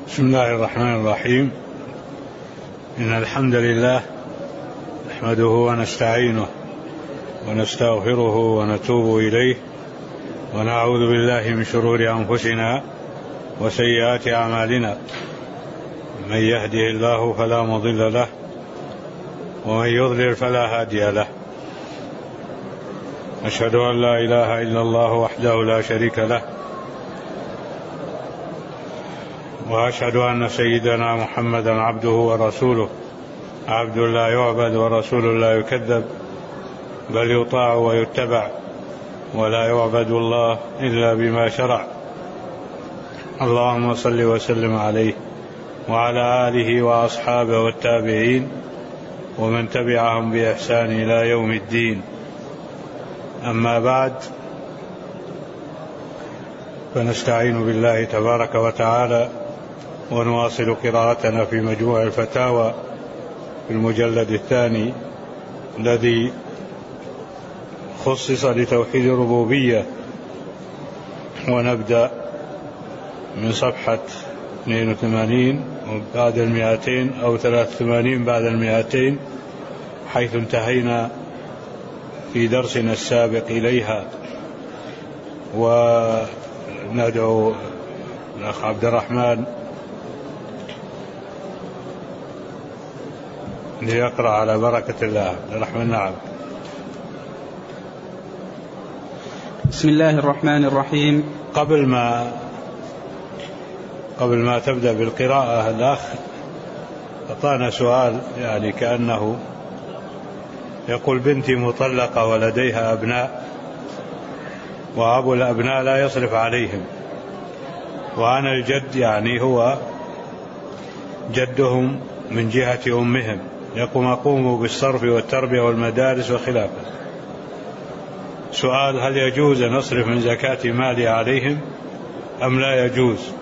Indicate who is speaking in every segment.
Speaker 1: بسم الله الرحمن الرحيم. إن الحمد لله نحمده ونستعينه ونستغفره ونتوب إليه ونعوذ بالله من شرور أنفسنا وسيئات أعمالنا. من يهده الله فلا مضل له ومن يضلل فلا هادي له. أشهد أن لا إله إلا الله وحده لا شريك له، وأشهد أن سيدنا محمدا عبده ورسوله، عبد لا يعبد ورسول لا يكذب، بل يطاع ويتبع، ولا يعبد الله إلا بما شرع. اللهم صل وسلم عليه وعلى آله وأصحابه والتابعين ومن تبعهم بإحسان إلى يوم الدين. أما بعد، فنستعين بالله تبارك وتعالى ونواصل قراءتنا في مجموع الفتاوى في المجلد الثاني الذي خصص لتوحيد الربوبية، ونبدأ من صفحة 82 بعد 200 أو 83 بعد 200 حيث انتهينا في درسنا السابق إليها. وندعو الأخ عبد الرحمن ليقرأ على بركة الله. عبد الرحمن. نعم.
Speaker 2: بسم الله الرحمن الرحيم.
Speaker 1: قبل ما تبدأ بالقراءة، الأخ أعطانا سؤال يعني كأنه يقول: بنتي مطلقة ولديها أبناء، وأبو الأبناء لا يصرف عليهم، وأنا الجد يعني هو جدهم من جهة أمهم، يقوم بالصرف والتربية والمدارس وخلافه. سؤال: هل يجوز أن أصرف من زكاة مالي عليهم أم لا يجوز؟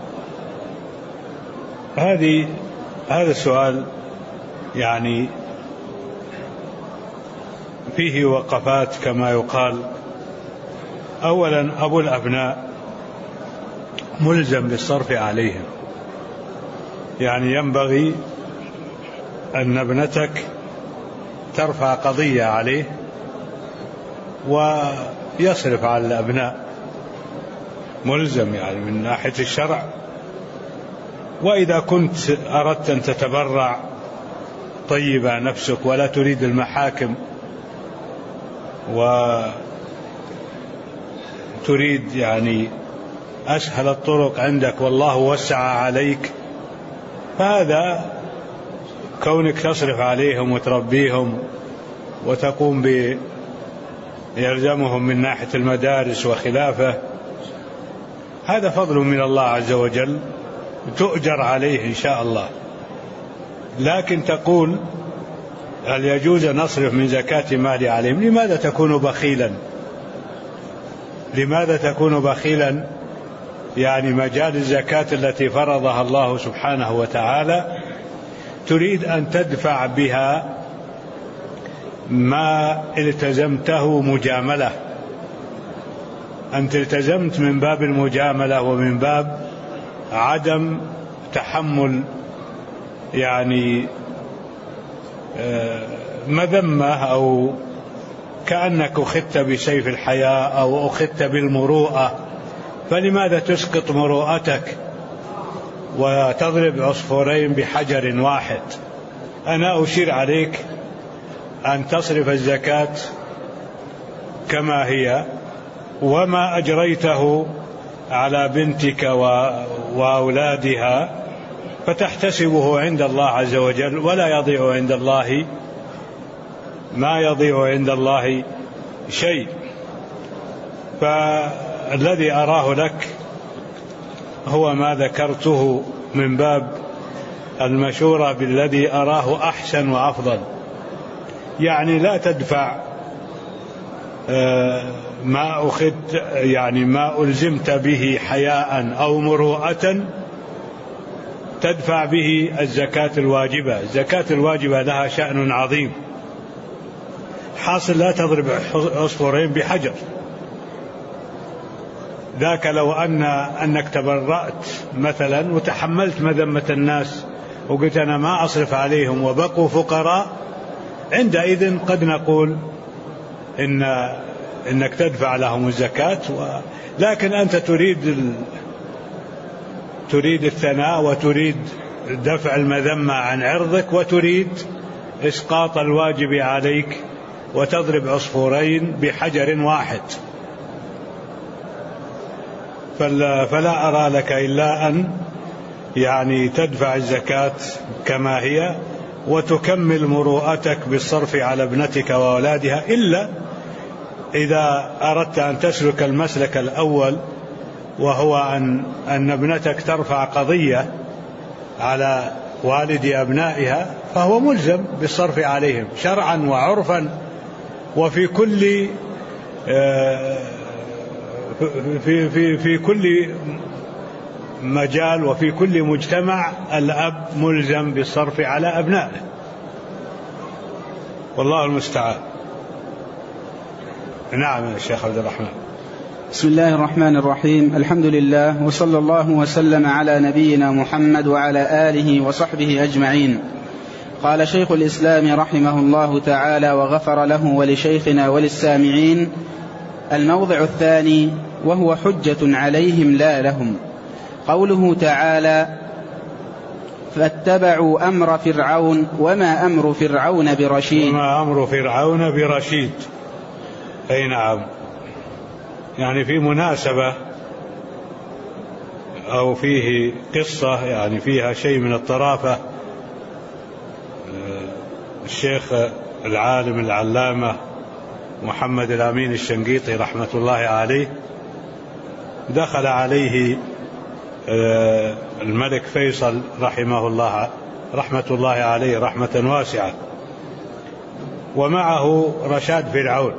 Speaker 1: هذا السؤال يعني فيه وقفات كما يقال. أولا، أبو الأبناء ملزم بالصرف عليهم، يعني ينبغي أن ابنتك ترفع قضية عليه ويصرف على الأبناء، ملزم يعني من ناحية الشرع. وإذا كنت أردت أن تتبرع طيبة نفسك ولا تريد المحاكم وتريد يعني أسهل الطرق عندك والله وسع عليك، فهذا كونك تصرف عليهم وتربيهم وتقوم يلزمهم من ناحية المدارس وخلافه، هذا فضل من الله عز وجل تؤجر عليه إن شاء الله. لكن تقول: هل يجوز أن نصرف من زكاة مالي عليهم؟ لماذا تكون بخيلا؟ لماذا تكون بخيلا؟ يعني مجال الزكاة التي فرضها الله سبحانه وتعالى تريد أن تدفع بها ما التزمته مجاملة. أنت التزمت من باب المجاملة ومن باب عدم تحمل يعني مذمة، أو كأنك أخذت بسيف الحياة أو أخذت بالمروءة، فلماذا تسقط مروءتك وتضرب عصفورين بحجر واحد؟ أنا أشير عليك أن تصرف الزكاة كما هي، وما أجريته على بنتك وأولادها فتحتسبه عند الله عز وجل، ولا يضيع عند الله ما يضيع عند الله شيء. فالذي أراه لك هو ما ذكرته من باب المشورة بالذي أراه أحسن وأفضل. يعني لا تدفع ما أخذت، يعني ما ألزمت به حياء أو مروءة تدفع به الزكاة الواجبة. الزكاة الواجبة لها شأن عظيم، حاصل لا تضرب عصفورين بحجر. ذاك لو أنك تبرأت مثلا وتحملت مذمة الناس وقلت أنا ما أصرف عليهم وبقوا فقراء، عندئذ قد نقول إنك تدفع لهم الزكاة. لكن أنت تريد الثناء وتريد دفع المذمة عن عرضك وتريد إسقاط الواجب عليك وتضرب عصفورين بحجر واحد، فلا أرى لك إلا أن يعني تدفع الزكاة كما هي وتكمل مروءتك بالصرف على ابنتك وأولادها، إلا إذا أردت أن تسلك المسلك الأول وهو أن ابنتك ترفع قضية على والد أبنائها، فهو ملزم بالصرف عليهم شرعا وعرفا. وفي كل في كل مجال وفي كل مجتمع الأب ملزم بالصرف على أبنائه، والله المستعان. نعم يا شيخ عبد الرحمن.
Speaker 2: بسم الله الرحمن الرحيم، الحمد لله وصلى الله وسلم على نبينا محمد وعلى آله وصحبه أجمعين. قال شيخ الإسلام رحمه الله تعالى وغفر له ولشيخنا وللسامعين: الموضع الثاني وهو حجة عليهم لا لهم، قوله تعالى: فاتبعوا أمر فرعون وما أمر فرعون برشيد.
Speaker 1: وما أمر فرعون برشيد، أي نعم، يعني في مناسبة أو فيه قصة يعني فيها شيء من الطرافة. الشيخ العالم العلامة محمد الأمين الشنقيطي رحمة الله عليه دخل عليه الملك فيصل رحمه الله رحمة الله عليه رحمة واسعة، ومعه رشاد فرعون،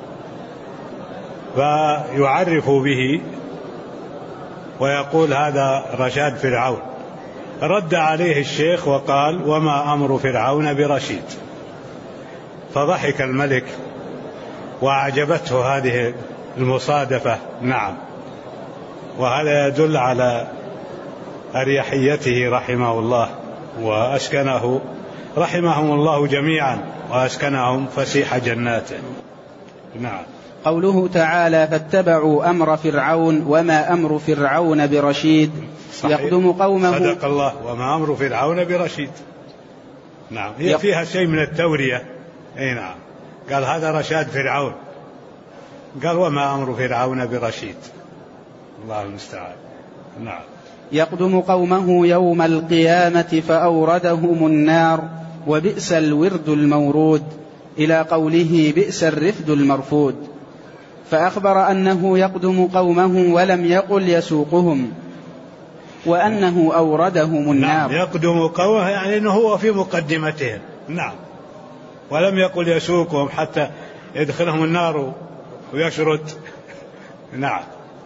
Speaker 1: فيعرف به ويقول: هذا رشاد فرعون. رد عليه الشيخ وقال: وما أمر فرعون برشيد. فضحك الملك وأعجبته هذه المصادفة. نعم، وهذا يدل على أريحيته رحمه الله، وأسكنه رحمهم الله جميعا وأسكنهم فسيح جناته. نعم.
Speaker 2: قوله تعالى: فاتبعوا أمر فرعون وما أمر فرعون برشيد.
Speaker 1: صحيح.
Speaker 2: يقدم قومه.
Speaker 1: صدق الله، وما أمر فرعون برشيد. نعم، هي فيها شيء من التورية. أي نعم، قال هذا رشاد فرعون، قال وما أمر فرعون برشيد. الله المستعان. نعم.
Speaker 2: يقدم قومه يوم القيامة فأوردهم النار وبئس الورد المورود، إلى قوله بئس الرفد المرفود. فأخبر أنه يقدم قومه ولم يقل يسوقهم، وأنه أوردهم النار.
Speaker 1: نعم، يقدم قومه يعني أنه هو في مقدمتهم. نعم، ولم يقل يسوقهم حتى يدخلهم النار ويشرد. نعم.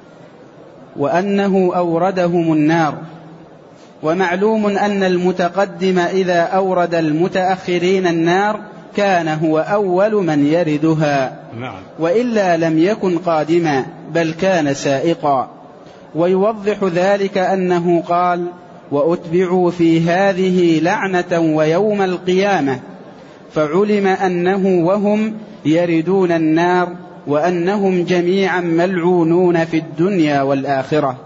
Speaker 2: وأنه أوردهم النار. ومعلوم أن المتقدم إذا أورد المتأخرين النار كان هو أول من يردها.
Speaker 1: نعم. وإلا
Speaker 2: لم يكن قادما بل كان سائقا. ويوضح ذلك أنه قال: وأتبعوا في هذه لعنة ويوم القيامة، فعلم أنه وهم يردون النار وأنهم جميعا ملعونون في الدنيا والآخرة.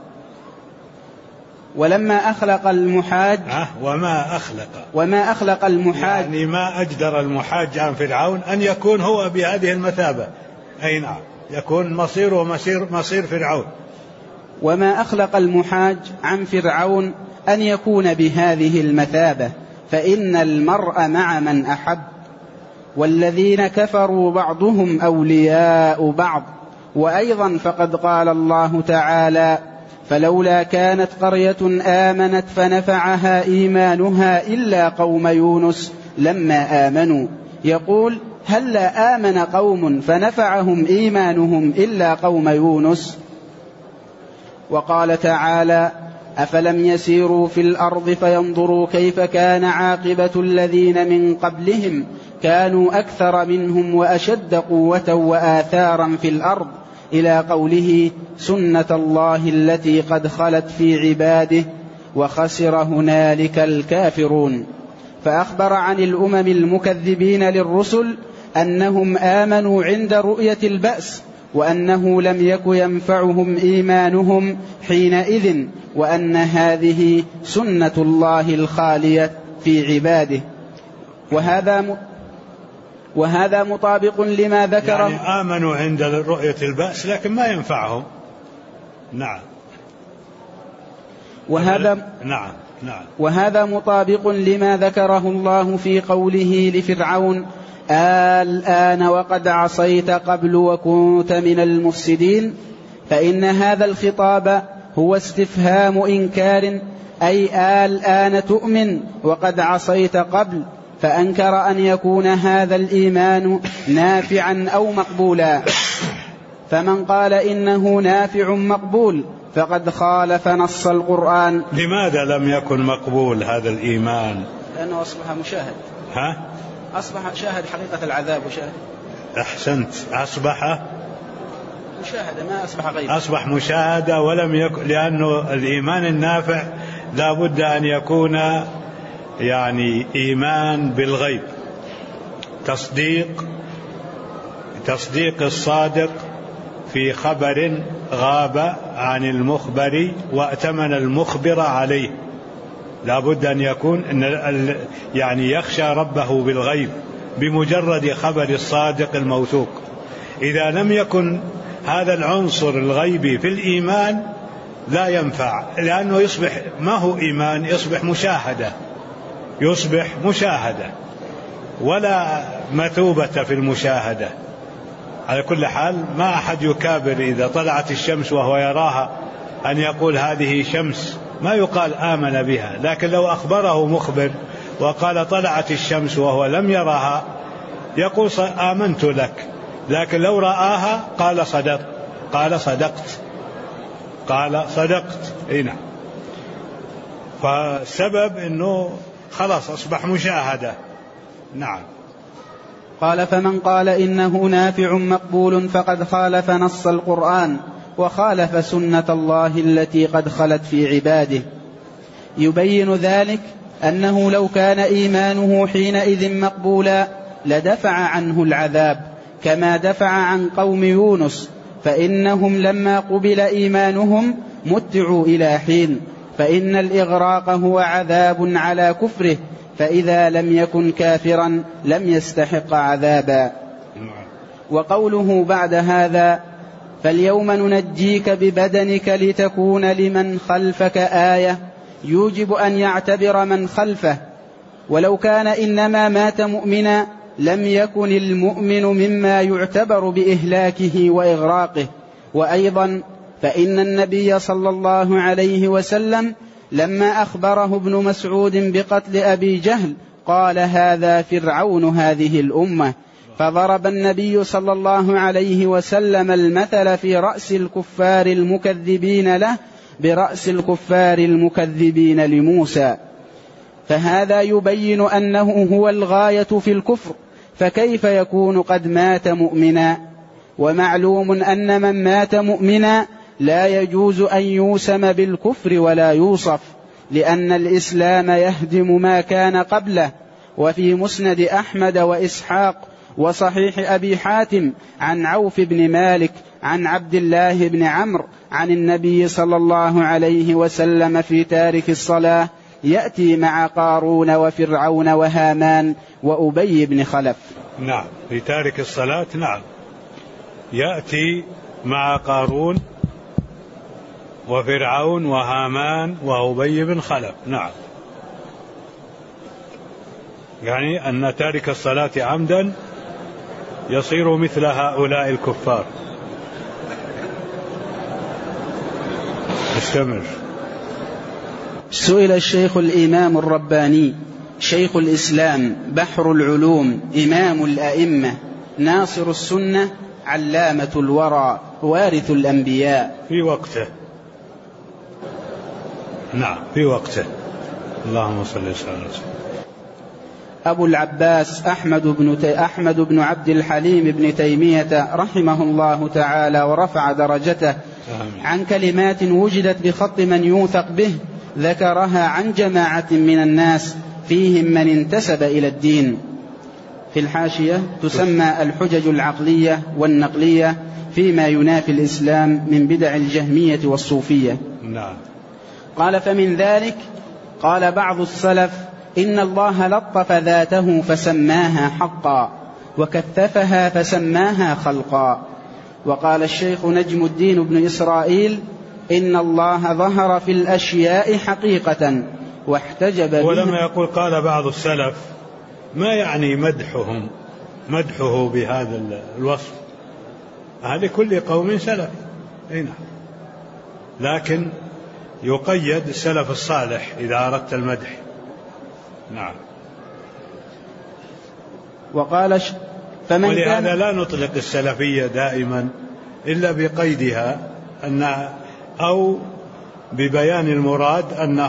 Speaker 2: ولما أخلق المحاج وما أخلق المحاج،
Speaker 1: يعني ما أجدر المحاج عن فرعون أن يكون هو بهذه المثابة. أي نعم، يكون مصيره مصير فرعون.
Speaker 2: وما أخلق المحاج عن فرعون أن يكون بهذه المثابة، فإن المرء مع من أحب، والذين كفروا بعضهم أولياء بعض. وأيضا فقد قال الله تعالى: فلولا كانت قرية آمنت فنفعها إيمانها إلا قوم يونس لما آمنوا. يقول: هلا آمن قوم فنفعهم إيمانهم إلا قوم يونس. وقال تعالى: أفلم يسيروا في الأرض فينظروا كيف كان عاقبة الذين من قبلهم كانوا أكثر منهم وأشد قوة وآثارا في الأرض إلى قوله سنة الله التي قد خلت في عباده وخسر هنالك الكافرون. فأخبر عن الأمم المكذبين للرسل أنهم آمنوا عند رؤية البأس، وأنه لم يك ينفعهم إيمانهم حينئذ، وأن هذه سنة الله الخالية في عباده. وهذا مطابق لما ذكره،
Speaker 1: يعني آمنوا عند رؤية البأس لكن ما ينفعهم. نعم.
Speaker 2: وهذا مطابق لما ذكره الله في قوله لفرعون الآن وقد عصيت قبل وكنت من المفسدين. فإن هذا الخطاب هو استفهام إنكار، أي الآن تؤمن وقد عصيت قبل، فأنكر أن يكون هذا الإيمان نافعا أو مقبولا. فمن قال إنه نافع مقبول فقد خالف نص القرآن.
Speaker 1: لماذا لم يكن مقبول هذا الإيمان؟
Speaker 2: لأنه أصبح مشاهد. أصبح شاهد حقيقة العذاب وشاهد.
Speaker 1: أحسنت، أصبح
Speaker 2: مشاهدة ما أصبح غيب.
Speaker 1: أصبح مشاهدة ولم يكن، لأنه الإيمان النافع لا بد أن يكون يعني إيمان بالغيب، تصديق الصادق في خبر غاب عن المخبر وأتمن المخبر عليه. لا بد أن يكون يعني يخشى ربه بالغيب بمجرد خبر الصادق الموثوق. إذا لم يكن هذا العنصر الغيبي في الإيمان لا ينفع، لأنه يصبح ما هو إيمان، يصبح مشاهدة ولا مثوبة في المشاهدة. على كل حال ما أحد يكابر إذا طلعت الشمس وهو يراها أن يقول هذه شمس، ما يقال آمن بها. لكن لو أخبره مخبر وقال طلعت الشمس وهو لم يراها يقول آمنت لك، لكن لو رآها قال صدقت. نعم. فالسبب أنه خلاص أصبح مشاهدة. نعم.
Speaker 2: قال فمن قال إنه نافع مقبول فقد خالف نص القرآن وخالف سنة الله التي قد خلت في عباده. يبين ذلك أنه لو كان إيمانه حينئذ مقبولا لدفع عنه العذاب كما دفع عن قوم يونس، فإنهم لما قبل إيمانهم متعوا إلى حين، فإن الإغراق هو عذاب على كفره، فإذا لم يكن كافرا لم يستحق عذابا. وقوله بعد هذا فاليوم ننجيك ببدنك لتكون لمن خلفك آية يوجب أن يعتبر من خلفه، ولو كان إنما مات مؤمنا لم يكن المؤمن مما يعتبر بإهلاكه وإغراقه. وأيضا فإن النبي صلى الله عليه وسلم لما أخبره ابن مسعود بقتل أبي جهل قال هذا فرعون هذه الأمة، فضرب النبي صلى الله عليه وسلم المثل في رأس الكفار المكذبين له برأس الكفار المكذبين لموسى. فهذا يبين أنه هو الغاية في الكفر، فكيف يكون قد مات مؤمنا؟ ومعلوم أن من مات مؤمنا لا يجوز أن يوسم بالكفر ولا يوصف، لأن الإسلام يهدم ما كان قبله. وفي مسند أحمد وإسحاق وصحيح أبي حاتم عن عوف بن مالك عن عبد الله بن عمرو عن النبي صلى الله عليه وسلم في تارك الصلاة يأتي مع قارون وفرعون وهامان وأبي بن خلف.
Speaker 1: نعم، في تارك الصلاة. نعم، يأتي مع قارون وفرعون وهامان وأبي بن خلف. نعم، يعني أن تارك الصلاة عمدا يصير مثل هؤلاء الكفار. استمر.
Speaker 2: سئل الشيخ الإمام الرباني شيخ الإسلام بحر العلوم إمام الأئمة ناصر السنة علامة الورى وارث الأنبياء
Speaker 1: في وقته. نعم، في وقته. اللهم صل وسلم.
Speaker 2: أبو العباس أحمد بن عبد الحليم بن تيمية رحمه الله تعالى ورفع درجته عن كلمات وجدت بخط من يوثق به ذكرها عن جماعة من الناس فيهم من انتسب إلى الدين. في الحاشية تسمى الحجج العقلية والنقلية فيما ينافي الإسلام من بدع الجهمية والصوفية.
Speaker 1: نعم.
Speaker 2: قال فمن ذلك قال بعض السلف إن الله لطف ذاته فسماها حقا وكثفها فسماها خلقا. وقال الشيخ نجم الدين بن إسرائيل إن الله ظهر في الأشياء حقيقة واحتجب بها.
Speaker 1: ولما يقول قال بعض السلف ما يعني مدحه بهذا الوصف، هذه كل قوم سلف هنا، لكن يقيد السلف الصالح إذا أردت المدح. نعم.
Speaker 2: وقال
Speaker 1: ولهذا لا نطلق السلفية دائما إلا بقيدها أو ببيان المراد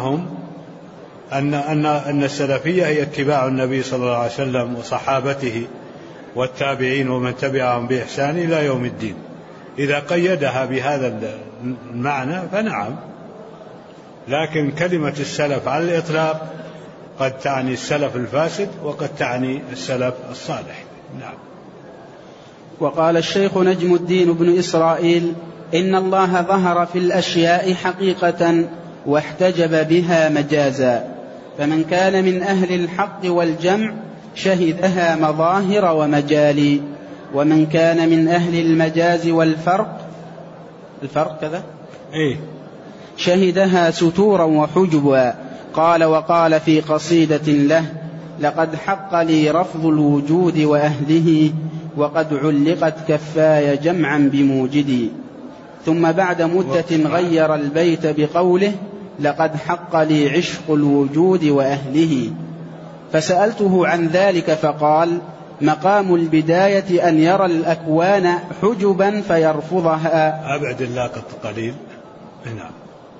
Speaker 1: أن السلفية هي اتباع النبي صلى الله عليه وسلم وصحابته والتابعين ومن تبعهم بإحسان إلى يوم الدين. إذا قيدها بهذا المعنى فنعم، لكن كلمة السلف على الإطلاق قد تعني السلف الفاسد وقد تعني السلف الصالح. نعم.
Speaker 2: وقال الشيخ نجم الدين بن إسرائيل إن الله ظهر في الأشياء حقيقة واحتجب بها مجازا، فمن كان من أهل الحق والجمع شهدها مظاهر ومجالي، ومن كان من أهل المجاز والفرق كذا شهدها ستورا وحجبا. قال وقال في قصيدة له لقد حق لي رفض الوجود وأهله وقد علقت كفاي جمعا بموجدي. ثم بعد مدة غير البيت بقوله لقد حق لي عشق الوجود وأهله. فسألته عن ذلك فقال مقام البداية أن يرى الأكوان حجبا فيرفضها
Speaker 1: أبعد اللاقط قليل. نعم.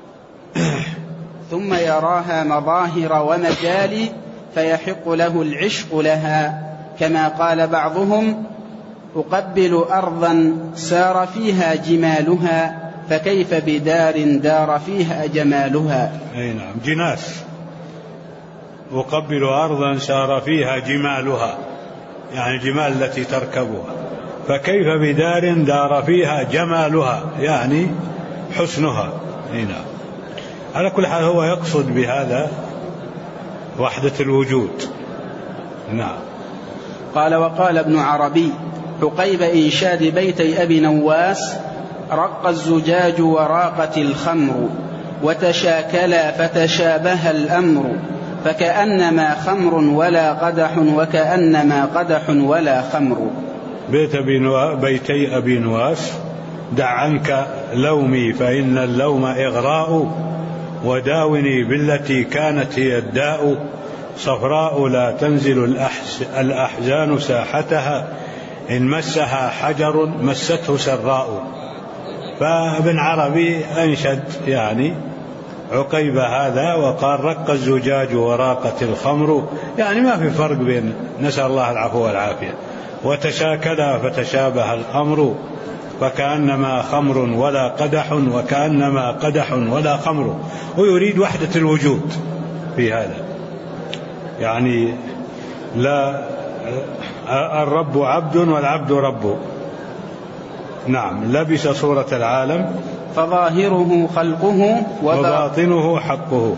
Speaker 2: ثم يراها مظاهر ومجالي فيحق له العشق لها، كما قال بعضهم أقبل أرضا سار فيها جمالها فكيف بدار دار فيها جمالها.
Speaker 1: أي نعم، جناس. أقبل أرضا سار فيها جمالها يعني الجمال التي تركبها، فكيف بدار دار فيها جمالها يعني حسنها. أي نعم. على كل حال هو يقصد بهذا وحدة الوجود. نعم.
Speaker 2: قال وقال ابن عربي عقيب إنشاد بيتي أبي نواس رق الزجاج وراقت الخمر وتشاكلا فتشابه الأمر فكأنما خمر ولا قدح وكأنما قدح ولا خمر.
Speaker 1: بيتي أبي نواس دع عنك لومي فإن اللوم إغراء وداوني بالتي كانت هي الداء صفراء لا تنزل الأحزان ساحتها إن مسها حجر مسته سراء. فابن عربي أنشد يعني عقيب هذا وقال رق الزجاج وراقت الخمر، يعني ما في فرق بين، نسأل الله العفو والعافية، وتشاكلا فتشابه الأمر فكأنما خمر ولا قدح وكأنما قدح ولا خمر. ويريد وحدة الوجود في هذا، يعني لا الرب عبد والعبد رب. نعم. لبس صورة العالم
Speaker 2: فظاهره خلقه
Speaker 1: وباطنه حقه.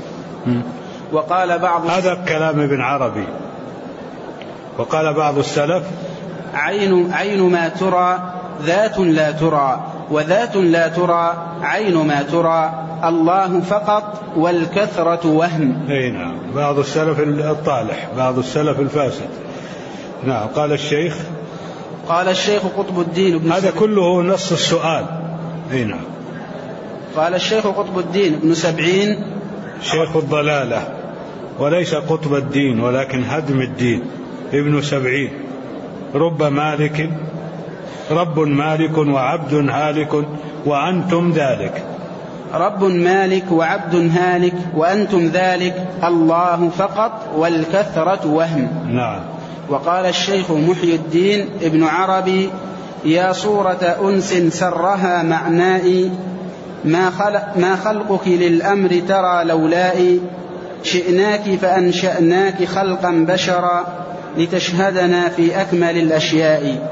Speaker 2: وقال بعض
Speaker 1: هذا كلام ابن عربي. وقال بعض السلف
Speaker 2: عين ما ترى ذات لا ترى وذات لا ترى عين ما ترى الله فقط والكثرة وهم.
Speaker 1: أي نعم. بعض السلف الطالح بعض السلف الفاسد. نعم. قال الشيخ
Speaker 2: قطب الدين بن
Speaker 1: هذا كله نص السؤال. أي نعم.
Speaker 2: قال الشيخ قطب الدين بن سبعين
Speaker 1: شيخ الضلالة وليس قطب الدين ولكن هدم الدين ابن سبعين رب مالك وعبد هالك وأنتم ذلك
Speaker 2: رب مالك وعبد هالك وأنتم ذلك الله فقط والكثرة وهم.
Speaker 1: نعم.
Speaker 2: وقال الشيخ محي الدين ابن عربي: يا صورة أنس سرها معنائي ما خلقك للأمر ترى لولائي شئناك فأنشأناك خلقا بشرا لتشهدنا في أكمل الأشياء.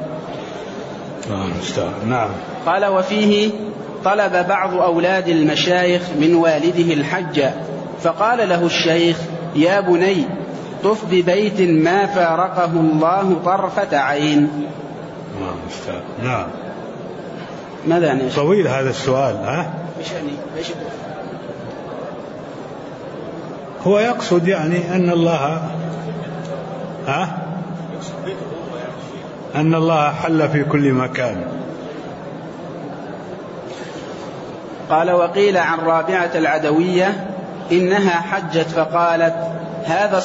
Speaker 1: نعم.
Speaker 2: قال: وفيه طلب بعض أولاد المشايخ من والده الحج، فقال له الشيخ: يا بني طف ببيت ما فارقه الله طرفة عين.
Speaker 1: نعم.
Speaker 2: ماذا يعني؟
Speaker 1: طويل هذا السؤال. ها؟ هو يقصد يعني أن الله أن الله حل في كل مكان.
Speaker 2: قال: وقيل عن رابعة العدوية إنها حجت فقالت: هذا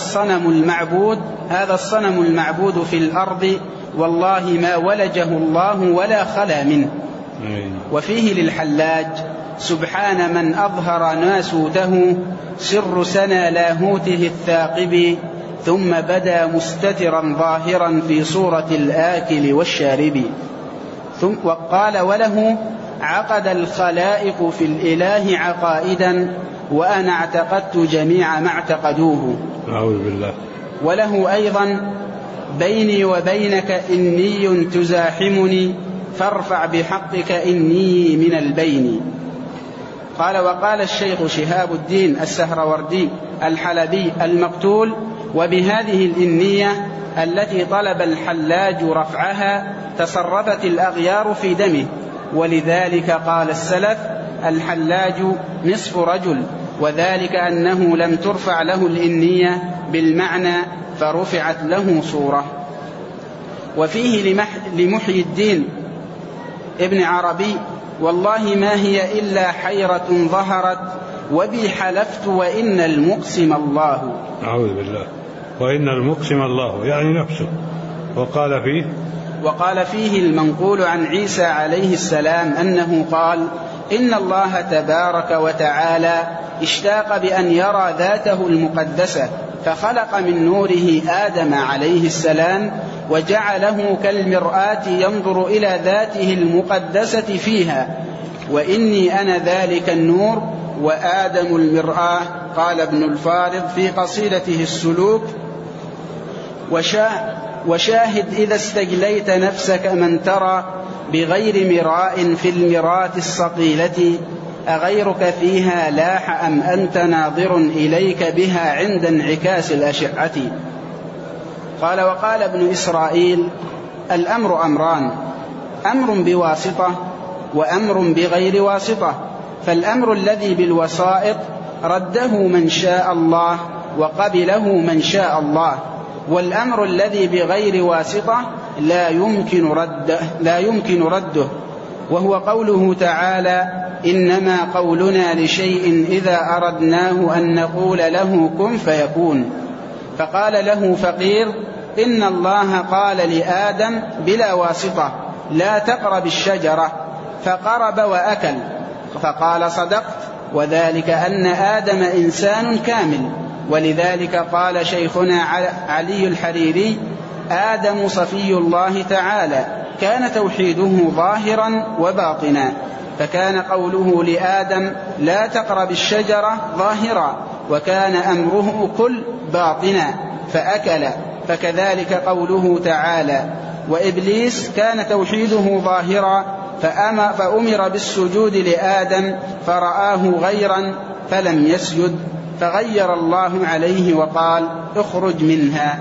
Speaker 2: الصنم المعبود في الأرض والله ما ولجه الله ولا خلا منه. وفيه للحلاج: سبحان من أظهر ناسوته سر سنى لاهوته الثاقب ثم بدا مستترا ظاهرا في صورة الآكل والشارب. وقال: وله عقد الخلائق في الإله عقائدا وأنا اعتقدت جميع ما اعتقدوه.
Speaker 1: أعوذ بالله.
Speaker 2: وله أيضا: بيني وبينك إني تزاحمني فارفع بحقك إني من البين. قال: وقال الشيخ شهاب الدين السهروردي الحلبي المقتول: وبهذه الإنية التي طلب الحلاج رفعها تصرفت الأغيار في دمه، ولذلك قال السلف: الحلاج نصف رجل، وذلك أنه لم ترفع له الإنية بالمعنى فرفعت له صورة. وفيه لمحي الدين ابن عربي: والله ما هي إلا حيرة ظهرت وبي حلفت وإن المقسم الله.
Speaker 1: أعوذ بالله. وإن المقسم الله يعني نفسه.
Speaker 2: وقال فيه المنقول عن عيسى عليه السلام أنه قال: إن الله تبارك وتعالى اشتاق بأن يرى ذاته المقدسة فخلق من نوره آدم عليه السلام وجعله كالمرآة ينظر إلى ذاته المقدسة فيها، وإني أنا ذلك النور وآدم المرآة. قال ابن الفارض في قصيدته السلوك: وشاهد إذا استجليت نفسك من ترى بغير مراء في المراة الصقيلة أغيرك فيها لاح أم أنت ناظر إليك بها عند انعكاس الأشعة. قال: وقال ابن إسرائيل: الأمر أمران، أمر بواسطة وأمر بغير واسطة، فالأمر الذي بالوسائط رده من شاء الله وقبله من شاء الله، والأمر الذي بغير واسطة لا يمكن رده، وهو قوله تعالى: إنما قولنا لشيء إذا أردناه أن نقول له كن فيكون. فقال له فقير: إن الله قال لآدم بلا واسطة لا تقرب الشجرة فقرب وأكل، فقال: صدقت، وذلك أن آدم إنسان كامل. ولذلك قال شيخنا علي الحريري: آدم صفي الله تعالى كان توحيده ظاهرا وباطنا، فكان قوله لآدم لا تقرب الشجرة ظاهرا، وكان أمره كل باطنا فأكل. فكذلك قوله تعالى: وإبليس كان توحيده ظاهرا فأمر بالسجود لآدم فرآه غيرا فلم يسجد، فغير الله عليه وقال: اخرج منها.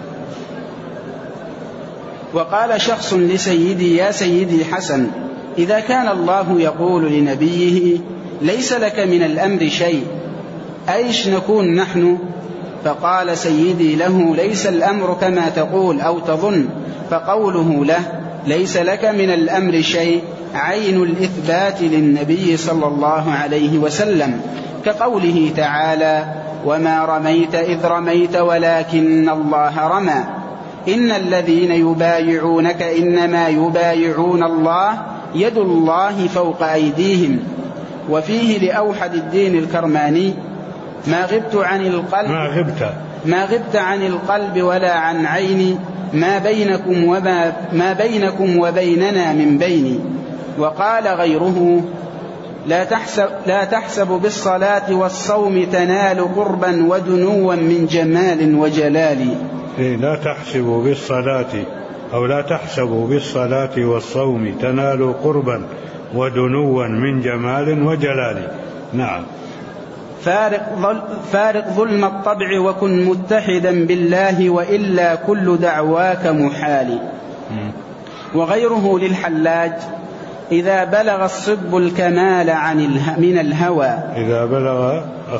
Speaker 2: وقال شخص لسيدي: يا سيدي حسن، إذا كان الله يقول لنبيه ليس لك من الأمر شيء أيش نكون نحن؟ فقال سيدي له: ليس الأمر كما تقول أو تظن، فقوله له ليس لك من الأمر شيء عين الإثبات للنبي صلى الله عليه وسلم، كقوله تعالى: وما رميت إذ رميت ولكن الله رمى، إن الذين يبايعونك إنما يبايعون الله يد الله فوق أيديهم. وفيه لأوحد الدين الكرماني: ما غبت عن القلب ولا عن عيني، ما بينكم وبيننا من بيني. وقال غيره: لا تحسب بالصلاة والصوم تنال قربا ودنوا من جمال وجلال.
Speaker 1: لا تحسب بالصلاة والصوم تنال قربا ودنوا من جمال وجلال. نعم.
Speaker 2: فارق ظلم الطبع وكن متحدا بالله، وإلا كل دعواك محال. وغيره للحلاج: إذا بلغ الصب الكمال من الهوى.
Speaker 1: إذا بلغ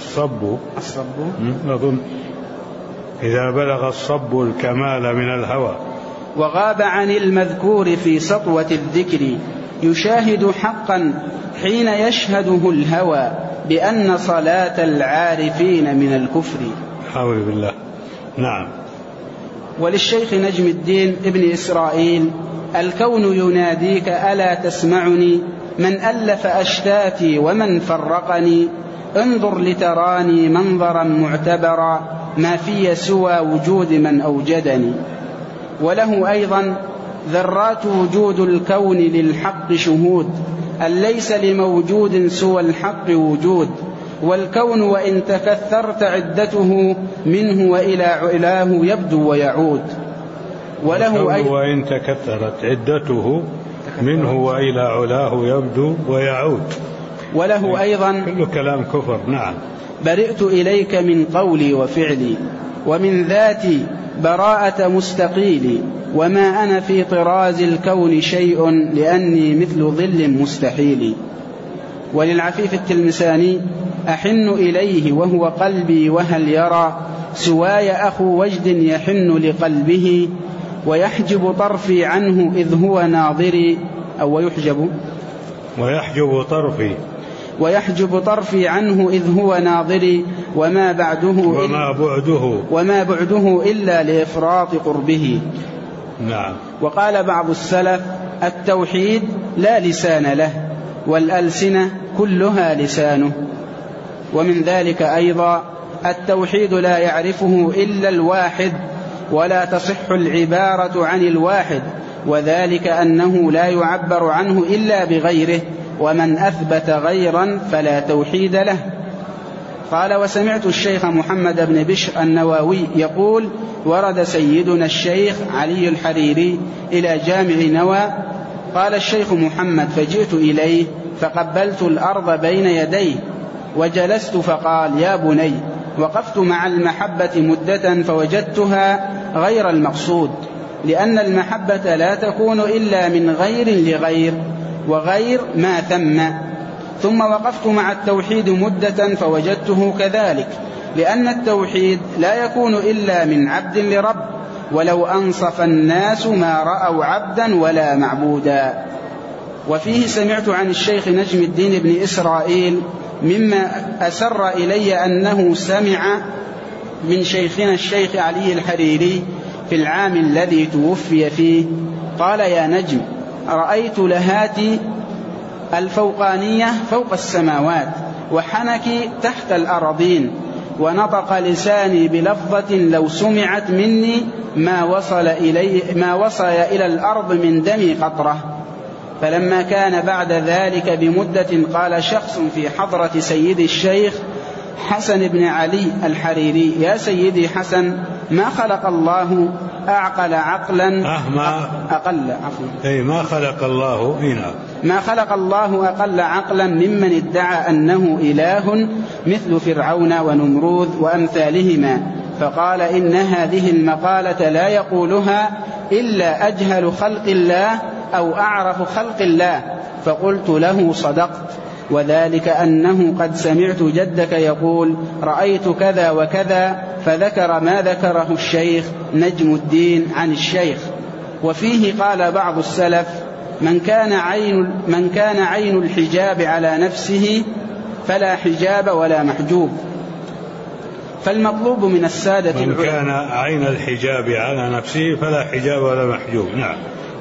Speaker 1: الصب الكمال من الهوى،
Speaker 2: وغاب عن المذكور في سطوة الذكر، يشاهد حقا حين يشهده الهوى، بأن صلاة العارفين من الكفر.
Speaker 1: حول بالله. نعم.
Speaker 2: وللشيخ نجم الدين ابن إسرائيل: الكون يناديك ألا تسمعني، من ألف أشتاتي ومن فرقني، انظر لتراني منظرا معتبرا، ما في سوى وجود من أوجدني. وله أيضا: ذرات وجود الكون للحق شهود، أن ليس لموجود سوى الحق وجود، والكون وإن تكثرت عدته منه وإلى علاه يبدو ويعود.
Speaker 1: وإن تكثرت عدته منه وإلى علاه يبدو ويعود.
Speaker 2: وله أيضا:
Speaker 1: كل كلام كفر. نعم.
Speaker 2: برئت إليك من قولي وفعلي، ومن ذاتي براءة مستقيلي، وما أنا في طراز الكون شيء، لأني مثل ظل مستحيل. وللعفيف التلمساني: أحن إليه وهو قلبي، وهل يرى سواي أخو وجد يحن لقلبه، ويحجب طرفي عنه إذ هو ناظري، أو ويحجب طرفي عنه إذ هو ناظري، وما بعده إلا لإفراط قربه.
Speaker 1: نعم.
Speaker 2: وقال بعض السلف: التوحيد لا لسان له، والألسنة كلها لسانه. ومن ذلك أيضا: التوحيد لا يعرفه إلا الواحد، ولا تصح العبارة عن الواحد، وذلك أنه لا يعبر عنه إلا بغيره، ومن أثبت غيرا فلا توحيد له. قال: وسمعت الشيخ محمد بن بشر النواوي يقول: ورد سيدنا الشيخ علي الحريري إلى جامع نوى، قال الشيخ محمد: فجئت إليه فقبلت الأرض بين يديه وجلست، فقال: يا بني. وقفت مع المحبة مدة فوجدتها غير المقصود، لأن المحبة لا تكون إلا من غير لغير، وغير ما ثم وقفت مع التوحيد مدة فوجدته كذلك، لأن التوحيد لا يكون إلا من عبد لرب، ولو أنصف الناس ما رأوا عبدا ولا معبودا. وفيه سمعت عن الشيخ نجم الدين بن إسرائيل مما أسر إلي أنه سمع من شيخنا الشيخ علي الحريري في العام الذي توفي فيه، قال: يا نجم، رأيت لهاتي الفوقانية فوق السماوات، وحنكي تحت الأراضين، ونطق لساني بلفظة لو سمعت مني ما وصل إلى الأرض من دم قطرة. فلما كان بعد ذلك بمدة قال شخص في حضرة سيد الشيخ حسن بن علي الحريري: يا سيدي حسن، ما خلق الله أعقل عقلا ما خلق الله أقل عقلا ممن ادعى أنه إله مثل فرعون ونمرود وأمثالهما. فقال: إن هذه المقالة لا يقولها إلا أجهل خلق الله أو أعرف خلق الله. فقلت له: صدقت، وذلك أنه قد سمعت جدك يقول: رأيت كذا وكذا، فذكر ما ذكره الشيخ نجم الدين عن الشيخ. وفيه قال بعض السلف: من كان عين الحجاب على نفسه فلا حجاب ولا محجوب. فالمطلوب من السادة
Speaker 1: من كان عين الحجاب على نفسه فلا حجاب ولا محجوب. نعم.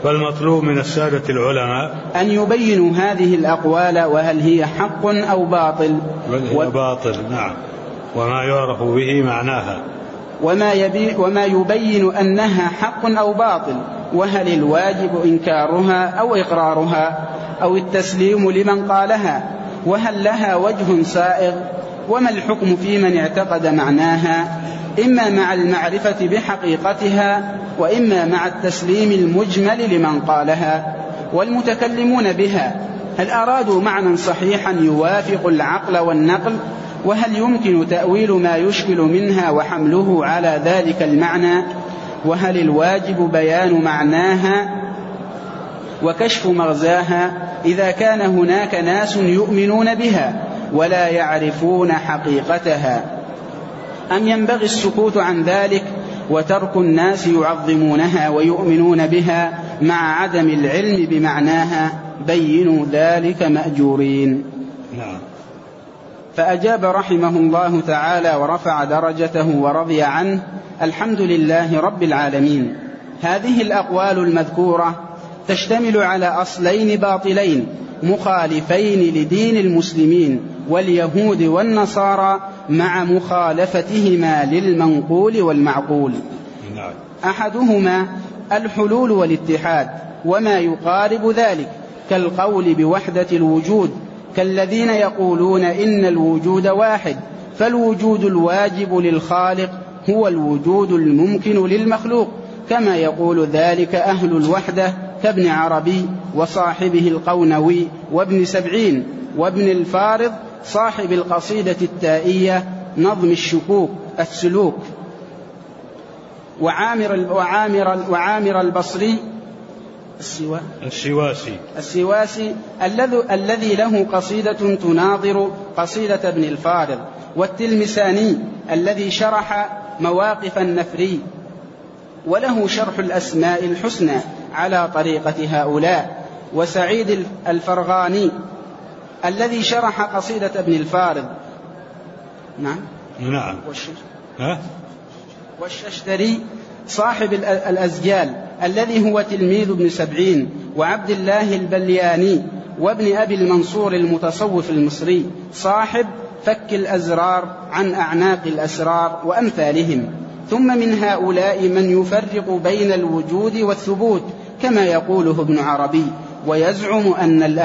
Speaker 1: فالمطلوب من السادة العلماء
Speaker 2: أن يبينوا هذه الأقوال وهل هي حق أو باطل.
Speaker 1: باطل، نعم، وما يعرف به معناها،
Speaker 2: وما يبين أنها حق أو باطل، وهل الواجب إنكارها أو إقرارها أو التسليم لمن قالها، وهل لها وجه سائغ، وما الحكم في من اعتقد معناها، إما مع المعرفة بحقيقتها وإما مع التسليم المجمل لمن قالها. والمتكلمون بها هل أرادوا معنى صحيحا يوافق العقل والنقل، وهل يمكن تأويل ما يشكل منها وحمله على ذلك المعنى، وهل الواجب بيان معناها وكشف مغزاها إذا كان هناك ناس يؤمنون بها ولا يعرفون حقيقتها، أم ينبغي السكوت عن ذلك وترك الناس يعظمونها ويؤمنون بها مع عدم العلم بمعناها، بينوا ذلك مأجورين.
Speaker 1: نعم.
Speaker 2: فأجاب رحمه الله تعالى ورفع درجته ورضي عنه: الحمد لله رب العالمين. هذه الأقوال المذكورة تشتمل على أصلين باطلين مخالفين لدين المسلمين واليهود والنصارى مع مخالفتهما للمنقول والمعقول. أحدهما الحلول والاتحاد وما يقارب ذلك كالقول بوحدة الوجود، كالذين يقولون إن الوجود واحد، فالوجود الواجب للخالق هو الوجود الممكن للمخلوق، كما يقول ذلك أهل الوحدة كابن عربي وصاحبه القونوي وابن سبعين وابن الفارض صاحب القصيدة التائية نظم السلوك وعامر البصري السواسي الذي له قصيدة تناظر قصيدة ابن الفارض، والتلمساني الذي شرح مواقف النفري وله شرح الأسماء الحسنى على طريقة هؤلاء، وسعيد الفرغاني الذي شرح قصيدة ابن الفارض.
Speaker 1: نعم.
Speaker 2: والششتري صاحب الأزجال الذي هو تلميذ ابن سبعين، وعبد الله البلياني وابن أبي المنصور المتصوف المصري صاحب فك الأزرار عن أعناق الأسرار وأمثالهم. ثم من هؤلاء من يفرق بين الوجود والثبوت كما يقوله ابن عربي، ويزعم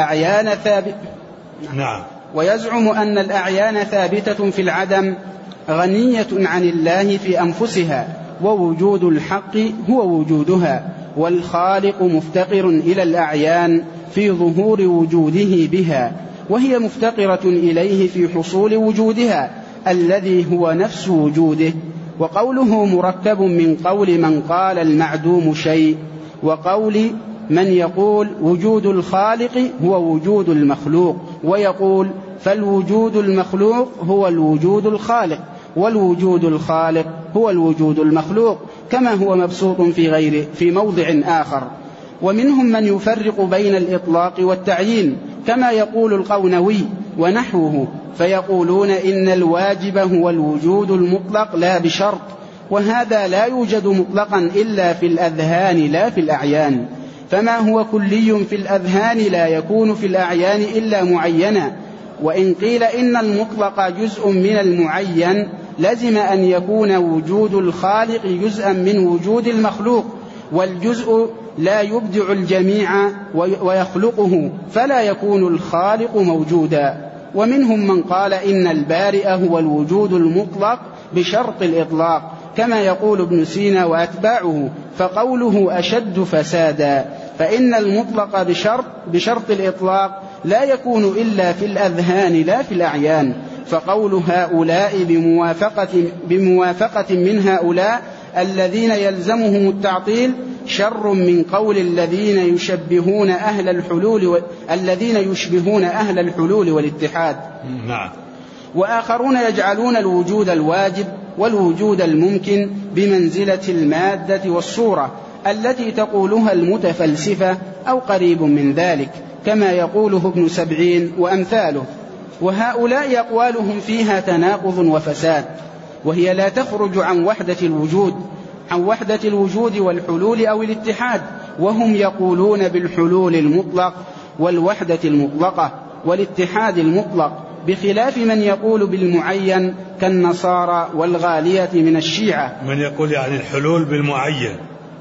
Speaker 2: أن الأعيان ثابتة في العدم غنية عن الله في أنفسها، ووجود الحق هو وجودها، والخالق مفتقر إلى الأعيان في ظهور وجوده بها، وهي مفتقرة إليه في حصول وجودها الذي هو نفس وجوده. وقوله مركب من قول من قال المعدوم شيء، وقول من يقول وجود الخالق هو وجود المخلوق، ويقول فالوجود المخلوق هو الوجود الخالق، والوجود الخالق هو الوجود المخلوق، كما هو مبسوط في موضع آخر. ومنهم من يفرق بين الإطلاق والتعيين كما يقول القونوي ونحوه، فيقولون إن الواجب هو الوجود المطلق لا بشرط، وهذا لا يوجد مطلقا إلا في الأذهان لا في الأعيان، فما هو كلي في الأذهان لا يكون في الأعيان إلا معينا. وإن قيل إن المطلق جزء من المعين لزم أن يكون وجود الخالق جزءا من وجود المخلوق، والجزء لا يبدع الجميع ويخلقه، فلا يكون الخالق موجودا. ومنهم من قال إن البارئ هو الوجود المطلق بشرط الإطلاق كما يقول ابن سينا وأتباعه، فقوله أشد فسادا، فإن المطلق بشرط الإطلاق لا يكون إلا في الأذهان لا في الأعيان. فقول هؤلاء بموافقة من هؤلاء الذين يلزمهم التعطيل شر من قول الذين يشبهون أهل الحلول والاتحاد.
Speaker 1: نعم.
Speaker 2: وآخرون يجعلون الوجود الواجب والوجود الممكن بمنزلة المادة والصورة التي تقولها المتفلسفة أو قريب من ذلك كما يقوله ابن سبعين وأمثاله. وهؤلاء أقوالهم فيها تناقض وفساد، وهي لا تخرج عن وحدة الوجود والحلول أو الاتحاد، وهم يقولون بالحلول المطلق والوحدة المطلقة والاتحاد المطلق، بخلاف من يقول بالمعين كالنصارى والغالية من الشيعة.
Speaker 1: من يقول يعني الحلول بالمعين،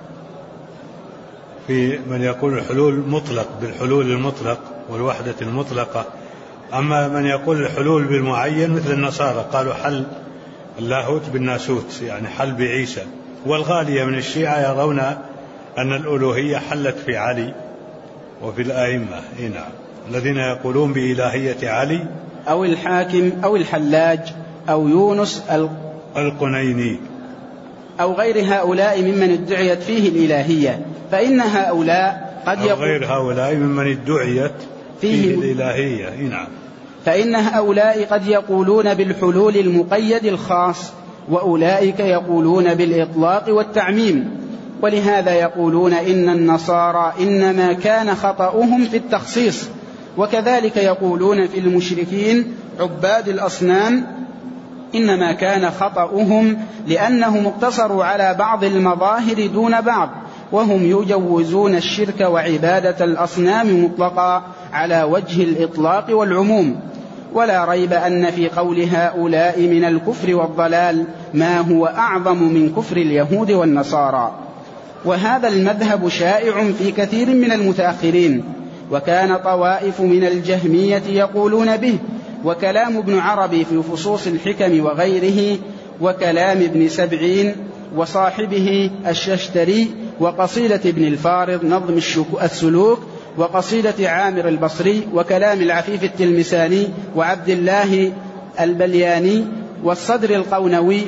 Speaker 1: في من يقول الحلول مطلق بالحلول المطلق والوحدة المطلقة. أما من يقول الحلول بالمعين مثل النصارى قالوا حل اللاهوت بالناسوت، يعني حل بعيسى. والغالية من الشيعة يرون أن الألوهية حلت في علي وفي الآئمة، نعم، الذين يقولون بإلهية علي
Speaker 2: أو الحاكم أو الحلاج أو يونس
Speaker 1: القنيني
Speaker 2: أو غير هؤلاء ممن ادعيت فيه الإلهية، فإن هؤلاء قد
Speaker 1: أو غير هؤلاء ممن ادعيت فيه الإلهية، نعم،
Speaker 2: فإن هؤلاء قد يقولون بالحلول المقيد الخاص، وأولئك يقولون بالإطلاق والتعميم. ولهذا يقولون إن النصارى إنما كان خطأهم في التخصيص، وكذلك يقولون في المشركين عباد الأصنام إنما كان خطأهم لأنهم اقتصروا على بعض المظاهر دون بعض، وهم يجوزون الشرك وعبادة الأصنام مطلقا على وجه الإطلاق والعموم. ولا ريب أن في قول هؤلاء من الكفر والضلال ما هو أعظم من كفر اليهود والنصارى. وهذا المذهب شائع في كثير من المتأخرين، وكان طوائف من الجهمية يقولون به، وكلام ابن عربي في فصوص الحكم وغيره، وكلام ابن سبعين وصاحبه الششتري، وقصيدة ابن الفارض نظم السلوك، وقصيدة عامر البصري، وكلام العفيف التلمساني وعبد الله البلياني والصدر القونوي،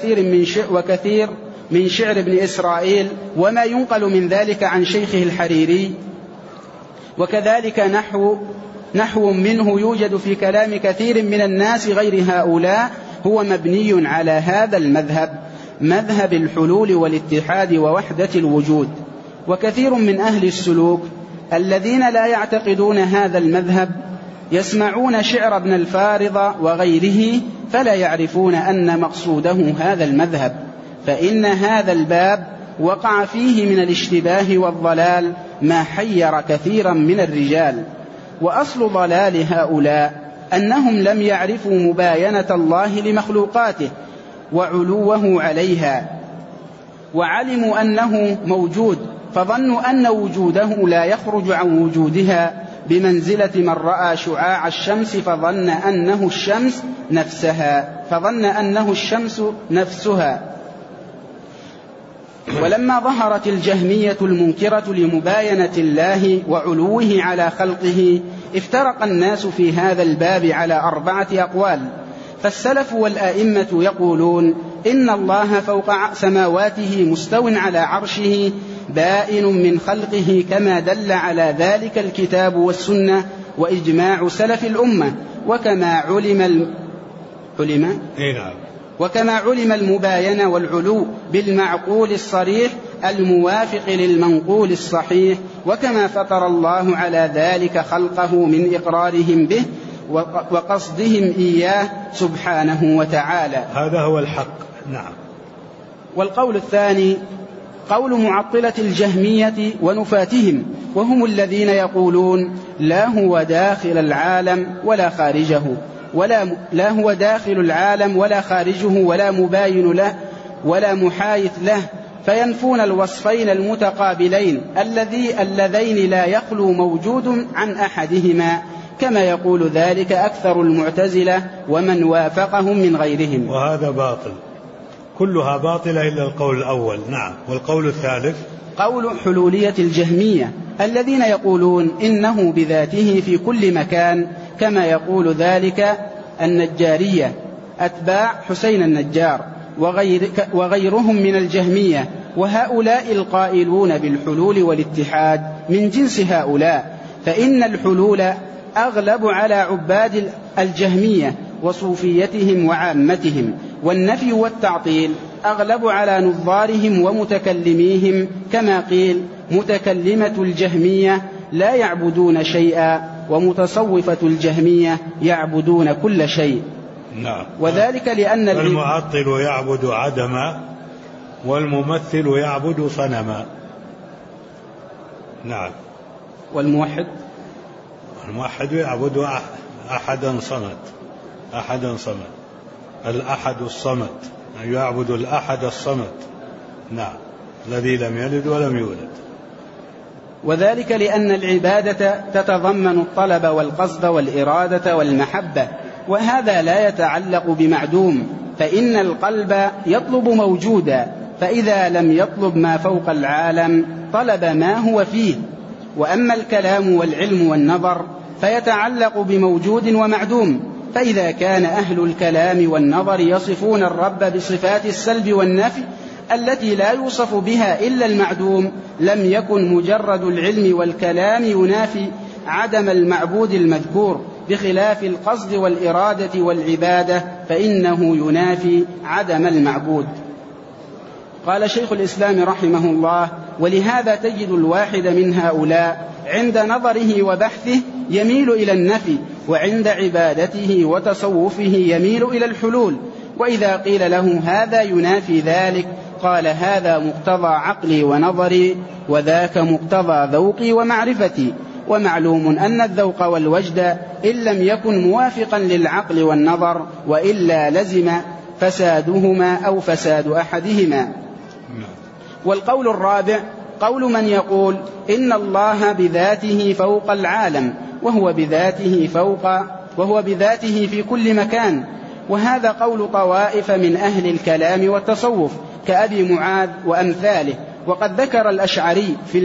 Speaker 2: وكثير من شعر ابن إسرائيل، وما ينقل من ذلك عن شيخه الحريري. وكذلك نحو منه يوجد في كلام كثير من الناس غير هؤلاء، هو مبني على هذا المذهب، مذهب الحلول والاتحاد ووحدة الوجود. وكثير من أهل السلوك الذين لا يعتقدون هذا المذهب يسمعون شعر ابن الفارض وغيره فلا يعرفون أن مقصوده هذا المذهب، فإن هذا الباب وقع فيه من الاشتباه والضلال ما حير كثيرا من الرجال. وأصل ضلال هؤلاء أنهم لم يعرفوا مباينة الله لمخلوقاته وعلوه عليها، وعلموا أنه موجود فظنوا أن وجوده لا يخرج عن وجودها، بمنزلة من رأى شعاع الشمس فظن أنه الشمس نفسها. ولما ظهرت الجهمية المنكرة لمباينة الله وعلوه على خلقه افترق الناس في هذا الباب على 4 أقوال. فالسلف والآئمة يقولون إن الله فوق سماواته مستو على عرشه بائن من خلقه، كما دل على ذلك الكتاب والسنة وإجماع سلف الأمة، وكما علم المباينة والعلو بالمعقول الصريح الموافق للمنقول الصحيح، وكما فطر الله على ذلك خلقه من إقرارهم به وقصدهم إياه سبحانه وتعالى.
Speaker 1: هذا هو الحق، نعم.
Speaker 2: والقول الثاني قول معطلة الجهمية ونفاتهم، وهم الذين يقولون لا هو داخل العالم ولا خارجه، لا هو داخل العالم ولا خارجه، ولا مباين له ولا محايث له، فينفون الوصفين المتقابلين اللذين لا يخلو موجود عن أحدهما، كما يقول ذلك أكثر المعتزلة ومن وافقهم من غيرهم.
Speaker 1: وهذا باطل، كلها باطلة إلا القول الأول، نعم. والقول الثالث
Speaker 2: قول حلولية الجهمية الذين يقولون إنه بذاته في كل مكان، كما يقول ذلك النجارية أتباع حسين النجار وغيرهم من الجهمية. وهؤلاء القائلون بالحلول والاتحاد من جنس هؤلاء، فإن الحلول أغلب على عباد الجهمية وصوفيتهم وعامتهم، والنفي والتعطيل أغلب على نظارهم ومتكلميهم، كما قيل متكلمة الجهمية لا يعبدون شيئا ومتصوفة الجهمية يعبدون كل شيء.
Speaker 1: نعم.
Speaker 2: وذلك لأن
Speaker 1: المعطل يعبد عدما والممثل يعبد صنما. نعم.
Speaker 2: والموحد؟
Speaker 1: الموحد يعبد أحدا صمد، أحدا صمد، الأحد الصمد، يعبد الأحد الصمد، نعم، الذي لم يلد ولم يولد.
Speaker 2: وذلك لأن العبادة تتضمن الطلب والقصد والإرادة والمحبة، وهذا لا يتعلق بمعدوم، فإن القلب يطلب موجودا، فإذا لم يطلب ما فوق العالم طلب ما هو فيه. وأما الكلام والعلم والنظر فيتعلق بموجود ومعدوم، فإذا كان أهل الكلام والنظر يصفون الرب بصفات السلب والنفي التي لا يوصف بها إلا المعدوم، لم يكن مجرد العلم والكلام ينافي عدم المعبود المذكور، بخلاف القصد والإرادة والعبادة فإنه ينافي عدم المعبود. قال شيخ الإسلام رحمه الله: ولهذا تجد الواحد من هؤلاء عند نظره وبحثه يميل إلى النفي، وعند عبادته وتصوفه يميل إلى الحلول. وإذا قيل له هذا ينافي ذلك قال: هذا مقتضى عقلي ونظري، وذاك مقتضى ذوقي ومعرفتي. ومعلوم أن الذوق والوجد إن لم يكن موافقا للعقل والنظر وإلا لزم فسادهما أو فساد أحدهما. والقول الرابع قول من يقول إن الله بذاته فوق العالم، وهو بذاته في كل مكان، وهذا قول طوائف من أهل الكلام والتصوف كأبي معاذ وأمثاله. وقد ذكر الأشعري في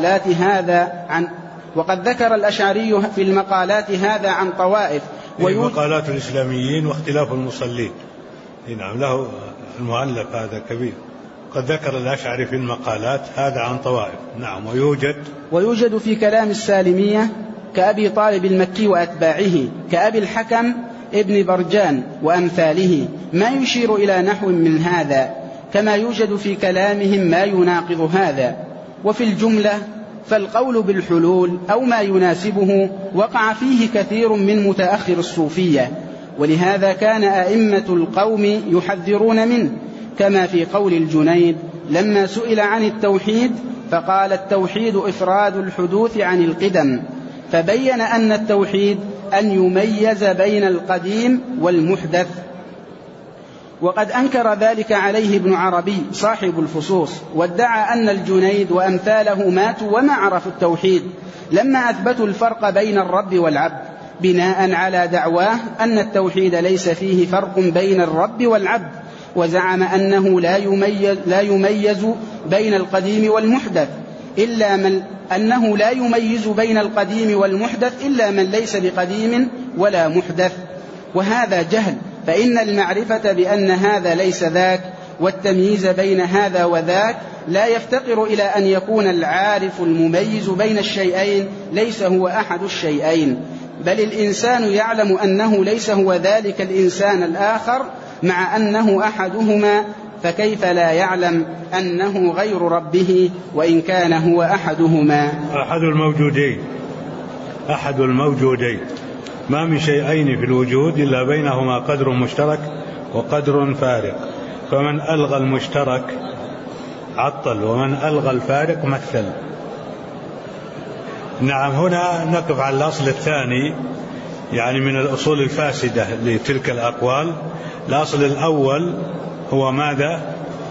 Speaker 2: المقالات هذا عن طوائف.
Speaker 1: مقالات الإسلاميين واختلاف المصلين، نعم، له المؤلف هذا كبير. قد ذكر الأشعري في المقالات هذا عن طوائف، نعم. ويوجد
Speaker 2: في كلام السالمية كأبي طالب المكي وأتباعه، كأبي الحكم ابن برجان وأمثاله، ما يشير إلى نحو من هذا، كما يوجد في كلامهم ما يناقض هذا. وفي الجملة فالقول بالحلول أو ما يناسبه وقع فيه كثير من متأخر الصوفية، ولهذا كان أئمة القوم يحذرون منه، كما في قول الجنيد لما سئل عن التوحيد فقال: التوحيد إفراد الحدوث عن القدم، فبين أن التوحيد أن يميز بين القديم والمحدث. وقد أنكر ذلك عليه ابن عربي صاحب الفصوص، وادعى أن الجنيد وأمثاله ماتوا وما عرفوا التوحيد لما أثبتوا الفرق بين الرب والعبد، بناء على دعواه أن التوحيد ليس فيه فرق بين الرب والعبد، وزعم أنه لا يميز بين القديم والمحدث إلا من ليس بقديم ولا محدث. وهذا جهل، فإن المعرفة بأن هذا ليس ذاك والتمييز بين هذا وذاك لا يفتقر إلى أن يكون العارف المميز بين الشيئين ليس هو أحد الشيئين، بل الإنسان يعلم أنه ليس هو ذلك الإنسان الآخر مع أنه أحدهما، فكيف لا يعلم أنه غير ربه وإن كان هو أحدهما؟
Speaker 1: أحد الموجودين، ما من شيئين في الوجود إلا بينهما قدر مشترك وقدر فارق، فمن ألغى المشترك عطل، ومن ألغى الفارق مثل. نعم. هنا نقف على الأصل الثاني، يعني من الأصول الفاسدة لتلك الأقوال. الأصل الأول هو ماذا؟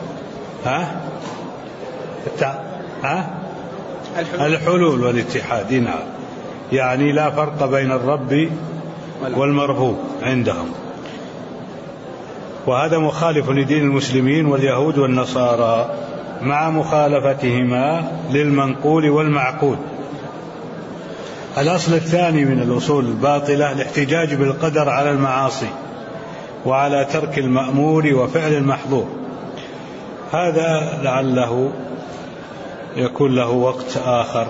Speaker 1: الحلول والاتحاد، نعم، يعني لا فرق بين الرب والمربوب عندهم، وهذا مخالف لدين المسلمين واليهود والنصارى مع مخالفتهما للمنقول والمعقول. الأصل الثاني من الأصول الباطلة الاحتجاج بالقدر على المعاصي وعلى ترك المأمور وفعل المحظور. هذا لعله يكون له وقت آخر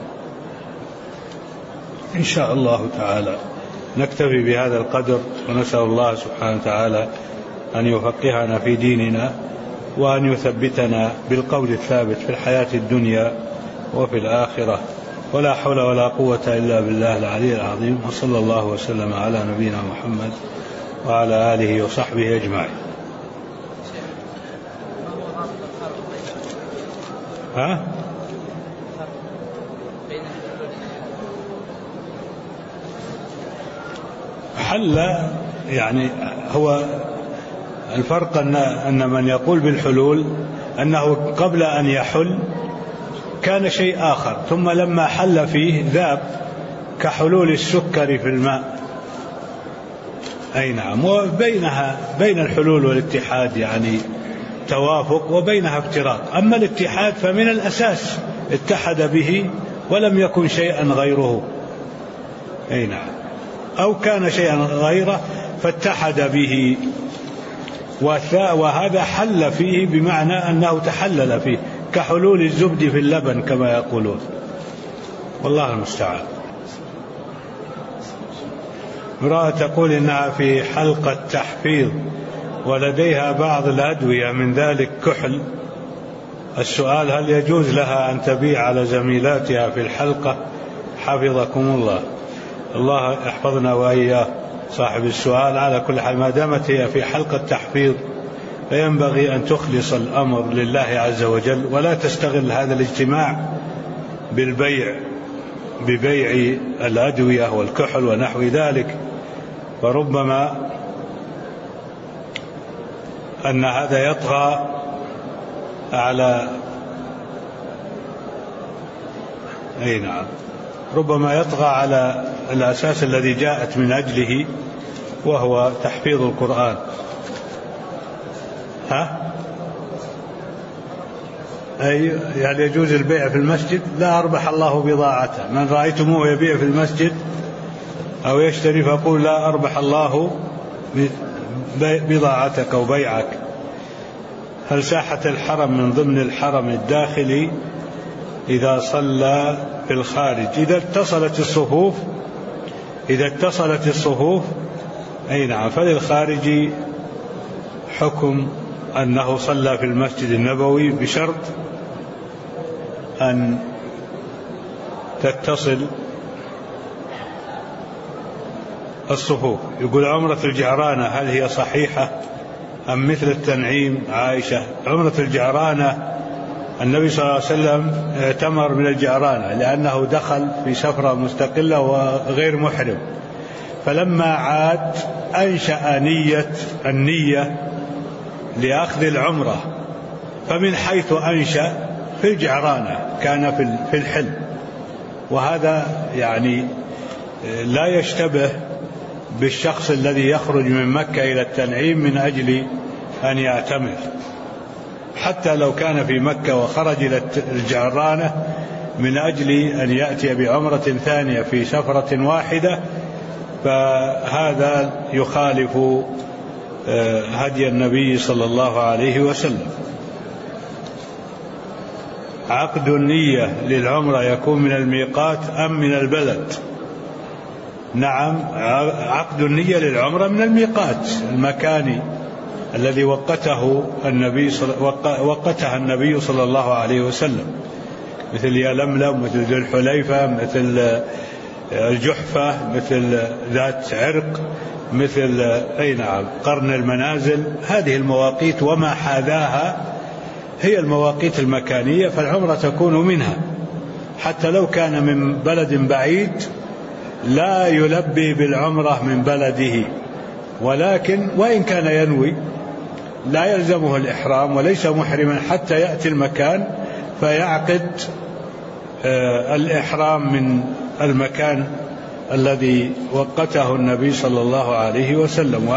Speaker 1: إن شاء الله تعالى. نكتفي بهذا القدر، ونسأل الله سبحانه وتعالى أن يفقهنا في ديننا وأن يثبتنا بالقول الثابت في الحياة الدنيا وفي الآخرة، ولا حول ولا قوة إلا بالله العلي العظيم. وصلى الله وسلم على نبينا محمد وعلى آله وصحبه أجمعين. حل يعني هو الفرق أن من يقول بالحلول أنه قبل أن يحل كان شيء آخر، ثم لما حل فيه ذاب، كحلول السكر في الماء. أي نعم. بين الحلول والاتحاد يعني توافق، وبينها افتراق. أما الاتحاد فمن الأساس اتحد به ولم يكن شيئا غيره. أي نعم. أو كان شيئا غيره فاتحد به، وهذا حل فيه بمعنى أنه تحلل فيه، كحلول الزبد في اللبن كما يقولون. والله المستعان. امرأة تقول إنها في حلقة تحفيظ ولديها بعض الأدوية من ذلك كحل. السؤال: هل يجوز لها أن تبيع على زميلاتها في الحلقة؟ حفظكم الله. الله يحفظنا وإياه صاحب السؤال. على كل حال، ما دامت هي في حلقة تحفيظ فينبغي أن تخلص الأمر لله عز وجل، ولا تستغل هذا الاجتماع ببيع الأدوية والكحل ونحو ذلك، فربما أن هذا يطغى على ربما يطغى على الأساس الذي جاءت من أجله، وهو تحفيظ القرآن. يعني يجوز البيع في المسجد؟ لا أربح الله بضاعته. من رأيتموه يبيع في المسجد أو يشتري فقول لا أربح الله بضاعتك أو بيعك. هل ساحة الحرم من ضمن الحرم الداخلي إذا صلى في الخارج؟ إذا اتصلت الصفوف أي نعم، فللخارجي حكم أنه صلى في المسجد النبوي بشرط أن تتصل الصفوف. يقول: عمرة الجعرانة هل هي صحيحة أم مثل التنعيم؟ عائشة: عمرة الجعرانة النبي صلى الله عليه وسلم اعتمر من الجعرانة لأنه دخل في سفرة مستقلة وغير محرم، فلما عاد أنشأ النية لأخذ لأخذ العمرة، فمن حيث أنشأ في الجعرانة كان في الحلم. وهذا يعني لا يشتبه بالشخص الذي يخرج من مكة إلى التنعيم من أجل أن يعتمر، حتى لو كان في مكة وخرج إلى الجعرانة من أجل أن يأتي بعمرة ثانية في سفرة واحدة، فهذا يخالف هدي النبي صلى الله عليه وسلم. عقد النية للعمرة يكون من الميقات أم من البلد؟ نعم، عقد النية للعمرة من الميقات المكاني الذي وقتها النبي صلى الله عليه وسلم، مثل يلملم، مثل ذو الحليفة، مثل الجحفة، مثل ذات عرق، مثل قرن المنازل. هذه المواقيت وما حاذاها هي المواقيت المكانية، فالعمرة تكون منها، حتى لو كان من بلد بعيد لا يلبي بالعمرة من بلده، ولكن وإن كان ينوي لا يلزمه الإحرام وليس محرما حتى يأتي المكان فيعقد الإحرام من المكان الذي وقته النبي صلى الله عليه وسلم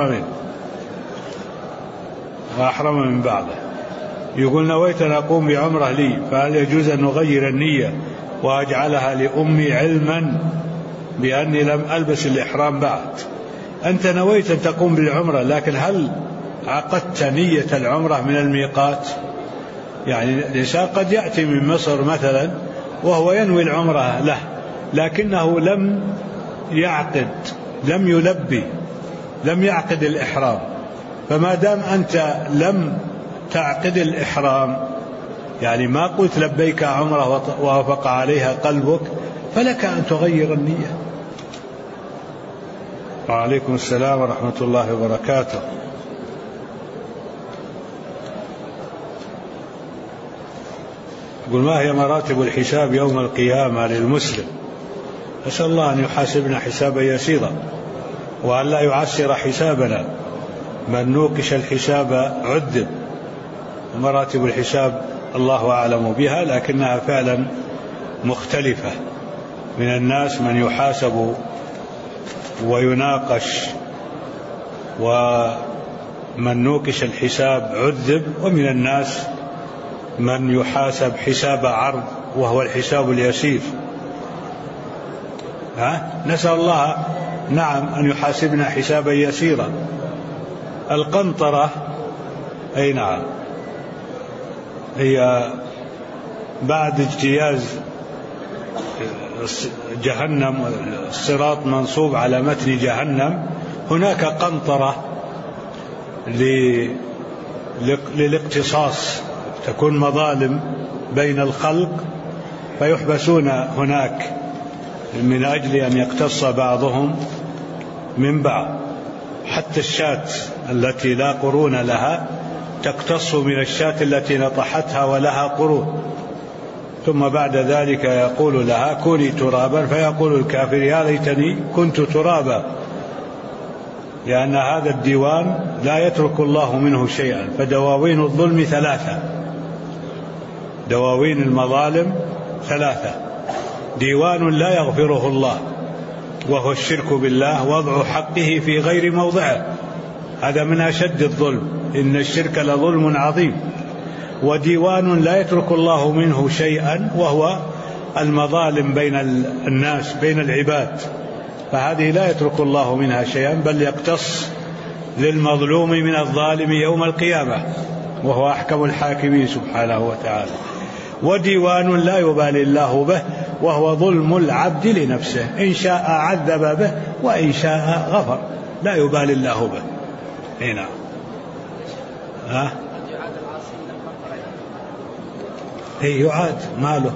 Speaker 1: وأحرم من بعده. يقول: نويت أن أقوم بعمرة لي، فهل يجوز أن نغير النية وأجعلها لأمي علما بأني لم ألبس الإحرام بعد؟ أنت نويت أن تقوم بالعمرة، لكن هل عقدت نية العمرة من الميقات؟ يعني الإنسان قد يأتي من مصر مثلا وهو ينوي العمرة له، لكنه لم يلبي، لم يعقد الإحرام. فما دام أنت لم تعقد الإحرام، يعني ما قلت لبيك عمرة ووافق عليها قلبك، فلك أن تغير النية. وعليكم السلام ورحمة الله وبركاته. يقول: ما هي مراتب الحساب يوم القيامة للمسلم؟ أسأل الله أن يحاسبنا حسابا يسيرا. وأن لا يعسر حسابنا. من نوقش الحساب عذب. مراتب الحساب الله أعلم بها، لكنها فعلا مختلفة. من الناس من يحاسب ويناقش ومن نوقش الحساب عذب، ومن الناس من يحاسب حساب عرض وهو الحساب اليسير. نسأل الله نعم أن يحاسبنا حسابا يسيرا. القنطرة أي نعم هي بعد اجتياز جهنم، الصراط منصوب على متن جهنم، هناك قنطرة للاقتصاص، تكون مظالم بين الخلق فيحبسون هناك من أجل أن يقتص بعضهم من بعض. حتى الشاة التي لا قرون لها تقتص من الشاة التي نطحتها ولها قرون، ثم بعد ذلك يقول لها كوني ترابا، فيقول الكافر يا ليتني كنت ترابا، لأن هذا الديوان لا يترك الله منه شيئا. فدواوين الظلم ثلاثة، دواوين المظالم ثلاثة: ديوان لا يغفره الله وهو الشرك بالله، وضع حقه في غير موضعه، هذا من أشد الظلم، إن الشرك لظلم عظيم. وديوان لا يترك الله منه شيئا، وهو المظالم بين الناس بين العباد، فهذه لا يترك الله منها شيئا، بل يقتص للمظلوم من الظالم يوم القيامة، وهو أحكم الحاكمين سبحانه وتعالى. وديوان لا يبالي الله به، وهو ظلم العبد لنفسه، إن شاء عذب به وإن شاء غفر، لا يبالي الله به. هنا يعاد ماله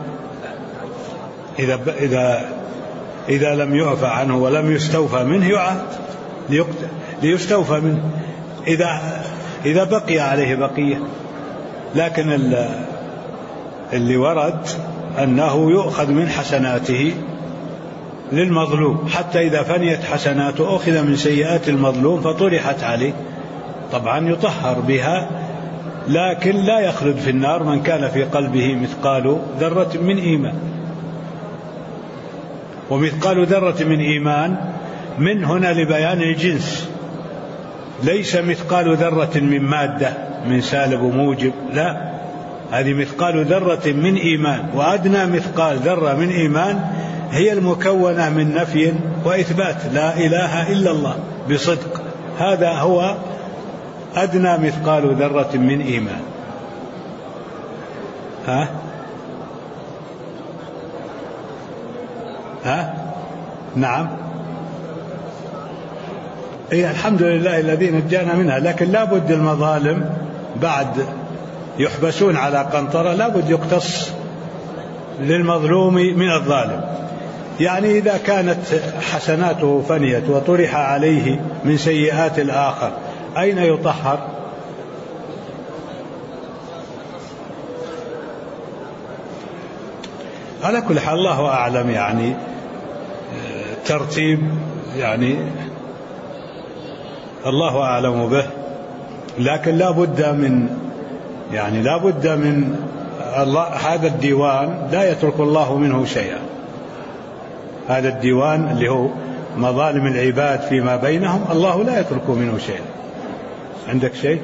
Speaker 1: إذا لم يعفى عنه ولم يستوفى منه يعاد ليستوفى منه إذا بقي عليه بقية. لكن اللي ورد أنه يؤخذ من حسناته للمظلوم، حتى إذا فنيت حسناته أخذ من سيئات المظلوم فطرحت عليه، طبعا يطهر بها، لكن لا يخلد في النار من كان في قلبه مثقال ذرة من إيمان. ومثقال ذرة من إيمان من هنا لبيان الجنس، ليس مثقال ذرة من مادة من سالب وموجب، لا، هذه مثقال ذرة من إيمان. وأدنى مثقال ذرة من إيمان هي المكونة من نفي وإثبات لا إله إلا الله بصدق، هذا هو أدنى مثقال ذرة من إيمان. نعم، الحمد لله الذي نجانا منها، لكن لا بد المظالم بعد يحبسون على قنطرة لا بد يقتص للمظلوم من الظالم. يعني إذا كانت حسناته فنيت وطرح عليه من سيئات الآخر أين يطهر؟ على كل حال الله أعلم، يعني ترتيب يعني الله أعلم به، لكن لا بد من الله. هذا الديوان لا يترك الله منه شيئا، هذا الديوان اللي هو مظالم العباد فيما بينهم الله لا يترك منه شيئا. عندك شيء؟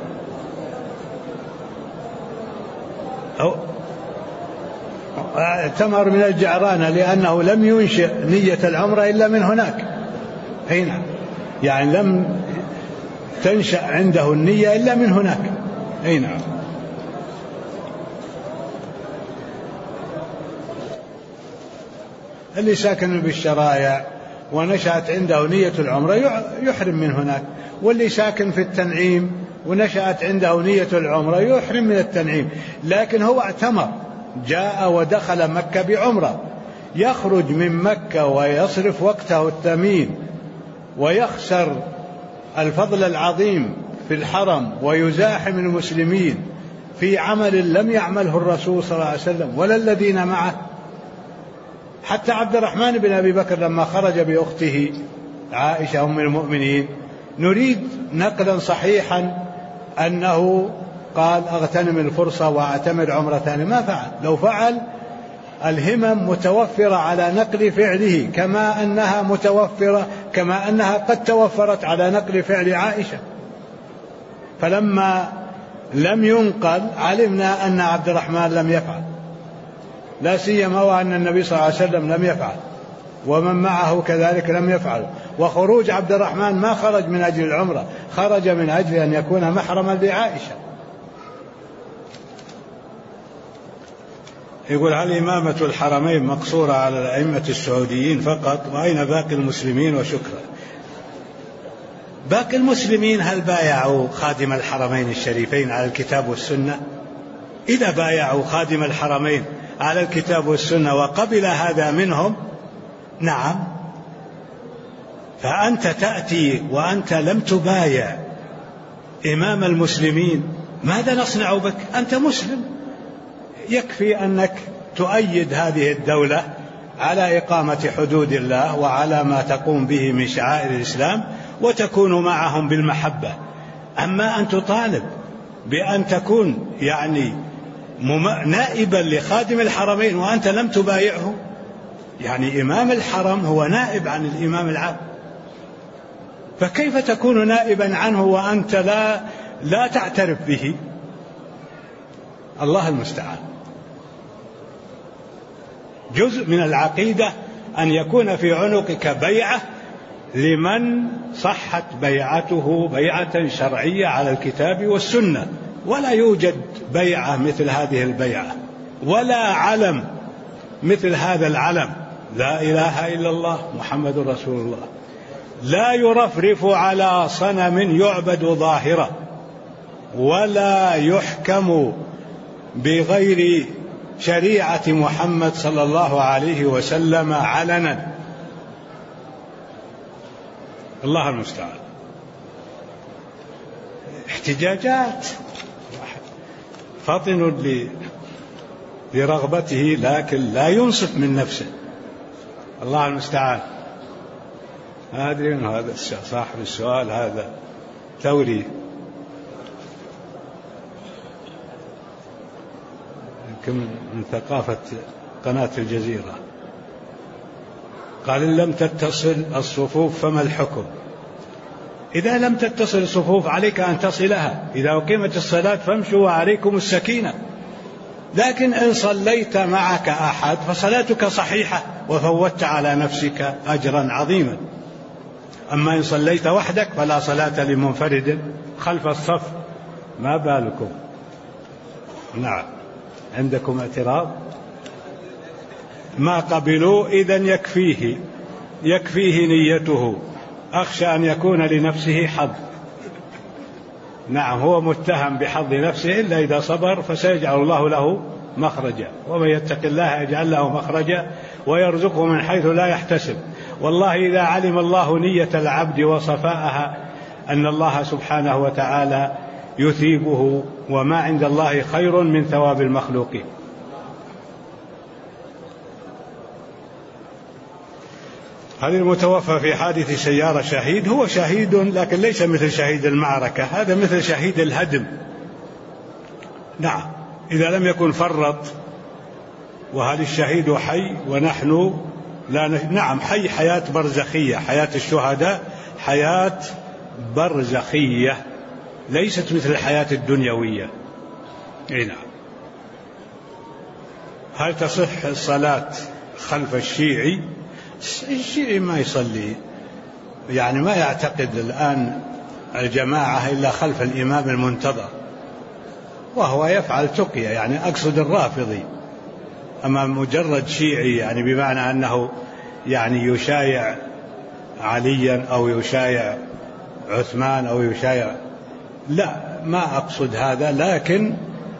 Speaker 1: اعتمر من الجعرانة لأنه لم ينشئ نية العمرة إلا من هناك. هنا يعني لم تنشأ عنده النية إلا من هناك. هنا اللي ساكن بالشرائع ونشأت عنده نية العمرة يحرم من هناك، واللي ساكن في التنعيم ونشأت عنده نية العمرة يحرم من التنعيم. لكن هو اعتمر، جاء ودخل مكة بعمرة، يخرج من مكة ويصرف وقته الثمين ويخسر الفضل العظيم في الحرم ويزاحم المسلمين في عمل لم يعمله الرسول صلى الله عليه وسلم ولا الذين معه. حتى عبد الرحمن بن أبي بكر لما خرج بأخته عائشة أم المؤمنين، نريد نقلا صحيحا أنه قال أغتنم الفرصة وأعتمر عمرة ثانية. ما فعل. لو فعل الهمم متوفرة على نقل فعله كما أنها قد توفرت على نقل فعل عائشة. فلما لم ينقل علمنا أن عبد الرحمن لم يفعل، لا سيما وأن النبي صلى الله عليه وسلم لم يفعل ومن معه كذلك لم يفعل. وخروج عبد الرحمن ما خرج من أجل العمرة، خرج من أجل أن يكون محرما لعائشة. يقول: هل إمامة الحرمين مقصورة على الأئمة السعوديين فقط، وأين باقي المسلمين؟ وشكرا. باقي المسلمين هل بايعوا خادم الحرمين الشريفين على الكتاب والسنة؟ إذا بايعوا خادم الحرمين على الكتاب والسنة وقبل هذا منهم، نعم. فأنت تأتي وأنت لم تبايع إمام المسلمين، ماذا نصنع بك؟ أنت مسلم، يكفي أنك تؤيد هذه الدولة على إقامة حدود الله وعلى ما تقوم به من شعائر الإسلام، وتكون معهم بالمحبة. أما أن تطالب بأن تكون يعني نائبا لخادم الحرمين وأنت لم تبايعه، يعني إمام الحرم هو نائب عن الإمام العام، فكيف تكون نائبا عنه وأنت لا تعترف به؟ الله المستعان. جزء من العقيدة أن يكون في عنقك بيعة لمن صحت بيعته بيعة شرعية على الكتاب والسنة، ولا يوجد بيعة مثل هذه البيعة، ولا علم مثل هذا العلم، لا إله إلا الله محمد رسول الله، لا يرفرف على صنم يعبد ظاهرة، ولا يحكم بغير شريعة محمد صلى الله عليه وسلم علنا. الله المستعان. احتجاجات، فطن لرغبته لكن لا ينصف من نفسه. الله المستعان. ما أدري من هذا صاحب السؤال هذا ثوري، يمكن من ثقافة قناة الجزيرة. قال: إن لم تتصل الصفوف فما الحكم؟ إذا لم تتصل الصفوف عليك أن تصلها، إذا أقيمت الصلاة فامشوا وعليكم السكينة. لكن إن صليت معك أحد فصلاتك صحيحة وفوتت على نفسك أجرا عظيما. أما إن صليت وحدك فلا صلاة لمنفرد خلف الصف. ما بالكم؟ نعم. عندكم اعتراض؟ ما قبلوا، إذن يكفيه نيته. أخشى أن يكون لنفسه حظ. نعم، هو متهم بحظ نفسه، إلا إذا صبر فسيجعل الله له مخرجا، ومن يتق الله يجعل له مخرجا ويرزقه من حيث لا يحتسب. والله إذا علم الله نية العبد وصفاءها أن الله سبحانه وتعالى يثيبه، وما عند الله خير من ثواب المخلوقين. هل المتوفى في حادث سيارة شهيد؟ هو شهيد لكن ليس مثل شهيد المعركة، هذا مثل شهيد الهدم. نعم، إذا لم يكن فرط. وهل الشهيد حي ونحن لا نعم، حي، حياة برزخية. حياة الشهداء حياة برزخية، ليست مثل الحياة الدنيوية. نعم. هل تصح الصلاة خلف الشيعي؟ الشيعي ما يصلي، يعني ما يعتقد الآن الجماعة إلا خلف الإمام المنتظر، وهو يفعل تقية، يعني أقصد الرافضي. أما مجرد شيعي يعني بمعنى أنه يعني يشايع عليا أو يشايع عثمان أو يشايع، لا، ما أقصد هذا. لكن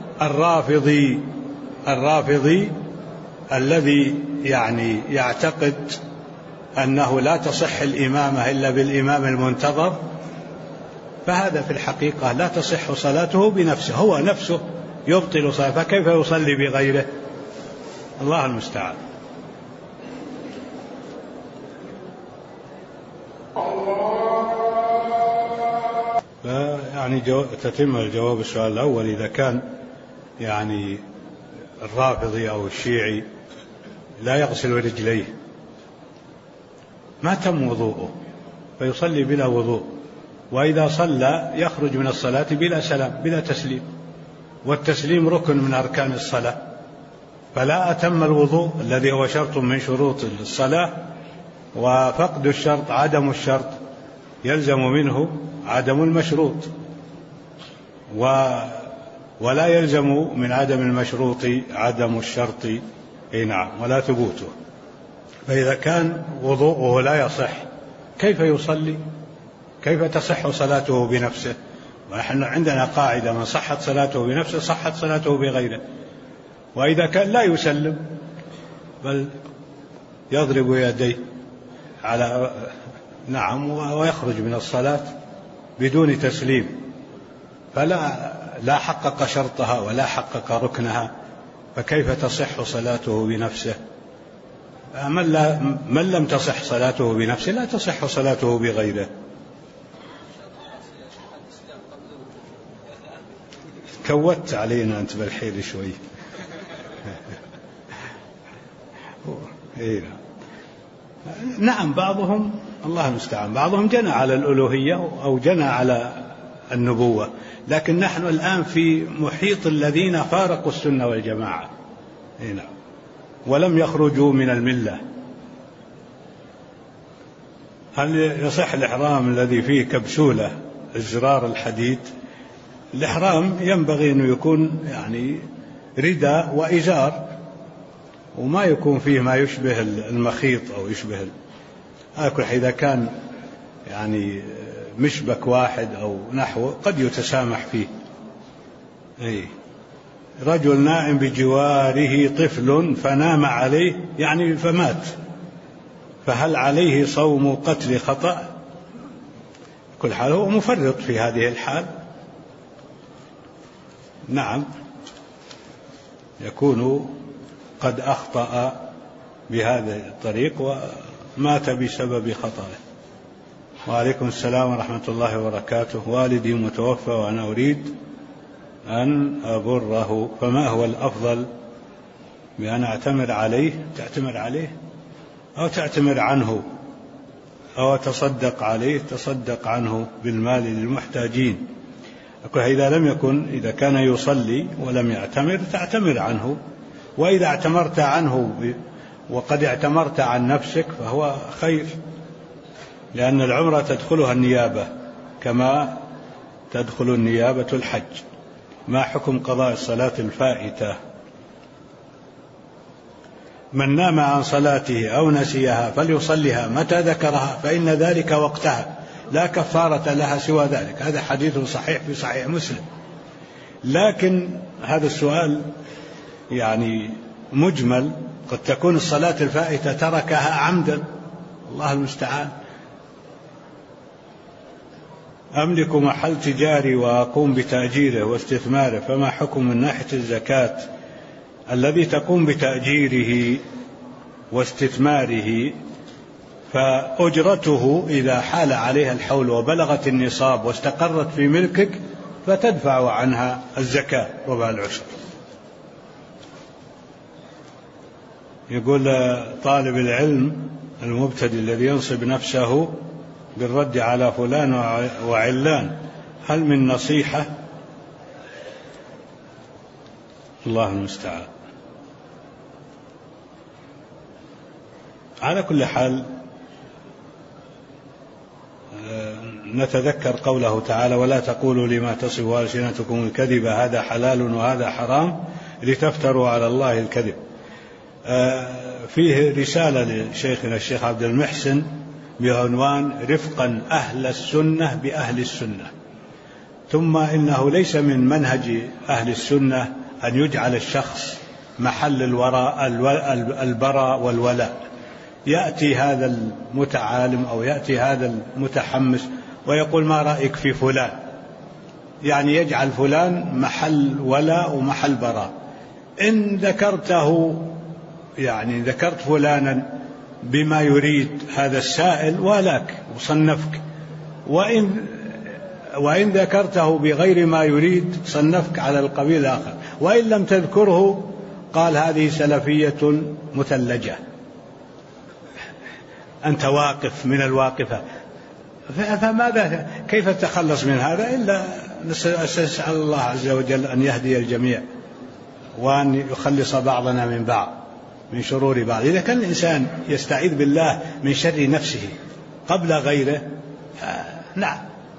Speaker 1: الرافضي الذي يعني يعتقد أنه لا تصح الإمامة إلا بالإمام المنتظر، فهذا في الحقيقة لا تصح صلاته بنفسه، هو نفسه يبطل صلاته، فكيف يصلي بغيره؟ الله المستعان. يعني تتم الجواب السؤال الأول. إذا كان يعني الرافضي أو الشيعي لا يغسل رجليه ما تم وضوءه فيصلي بلا وضوء، وإذا صلى يخرج من الصلاة بلا سلام بلا تسليم، والتسليم ركن من أركان الصلاة، فلا أتم الوضوء الذي هو شرط من شروط الصلاة، وفقد الشرط عدم الشرط يلزم منه عدم المشروط، ولا يلزم من عدم المشروط عدم الشرط نعم ولا ثبوته. فإذا كان وضوءه لا يصح كيف يصلي؟ كيف تصح صلاته بنفسه؟ ونحن عندنا قاعدة: من صحت صلاته بنفسه صحت صلاته بغيره. وإذا كان لا يسلم بل يضرب يديه على نعم ويخرج من الصلاة بدون تسليم، فلا حقق شرطها ولا حقق ركنها، فكيف تصح صلاته بنفسه؟ من لم تصح صلاته بنفسه لا تصح صلاته بغيره. كوت علينا أنت بالحيل شوي. نعم بعضهم الله المستعان بعضهم جنى على الألوهية أو جنى على النبوة، لكن نحن الآن في محيط الذين فارقوا السنة والجماعة ولم يخرجوا من الملة. هل يصح الإحرام الذي فيه كبسولة الزرار الحديد؟ الإحرام ينبغي أن يكون يعني رداء وإزار، وما يكون فيه ما يشبه المخيط أو يشبه إذا كان يعني مشبك واحد أو نحوه قد يتسامح فيه. رجل نائم بجواره طفل فنام عليه يعني فمات، فهل عليه صوم قتل خطأ؟ كل حال هو مفرط في هذه الحال، نعم يكون قد أخطأ بهذا الطريق ومات بسبب خطأه. وعليكم السلام ورحمة الله وبركاته. والدي متوفى وأنا أريد أن أبره، فما هو الأفضل بأن أعتمر عليه أو تعتمر عنه أو تصدق عليه؟ تصدق عنه بالمال للمحتاجين. إذا كان يصلي ولم يعتمر تعتمر عنه، وإذا اعتمرت عنه وقد اعتمرت عن نفسك فهو خير، لأن العمرة تدخلها النيابة كما تدخل النيابة الحج. ما حكم قضاء الصلاة الفائتة؟ من نام عن صلاته أو نسيها فليصليها متى ذكرها فإن ذلك وقتها لا كفارة لها سوى ذلك. هذا حديث صحيح في صحيح مسلم. لكن هذا السؤال يعني مجمل، قد تكون الصلاة الفائتة تركها عمدا، الله المستعان. أملك محل تجاري وأقوم بتأجيره واستثماره، فما حكم من ناحية الزكاة الذي تقوم بتأجيره واستثماره؟ فأجرته إذا حال عليها الحول وبلغت النصاب واستقرت في ملكك فتدفع عنها الزكاة ربع العشر. يقول طالب العلم المبتدئ الذي ينصب نفسه بالرد على فلان وعلان هل من نصيحة؟ الله المستعان. على كل حال نتذكر قوله تعالى: ولا تقولوا لما تصف ألسنتكم الكذب هذا حلال وهذا حرام لتفتروا على الله الكذب. فيه رسالة لشيخنا الشيخ عبد المحسن بعنوان رفقا أهل السنة بأهل السنة. ثم إنه ليس من منهج أهل السنة أن يجعل الشخص محل البراء والولاء. يأتي هذا المتعالم أو يأتي هذا المتحمس ويقول: ما رأيك في فلان؟ يعني يجعل فلان محل ولاء ومحل براء. إن ذكرته يعني ذكرت فلانا بما يريد هذا السائل ولاك وصنفك، وإن وإن ذكرته بغير ما يريد صنفك على القبيل الآخر، وإن لم تذكره قال هذه سلفية مثلجة، أنت واقف من الواقفة. فماذا كيف تتخلص من هذا إلا نسأل الله عز وجل أن يهدي الجميع وأن يخلص بعضنا من بعض من شرور بعض. إذا كان الإنسان يستعيذ بالله من شر نفسه قبل غيره نعم،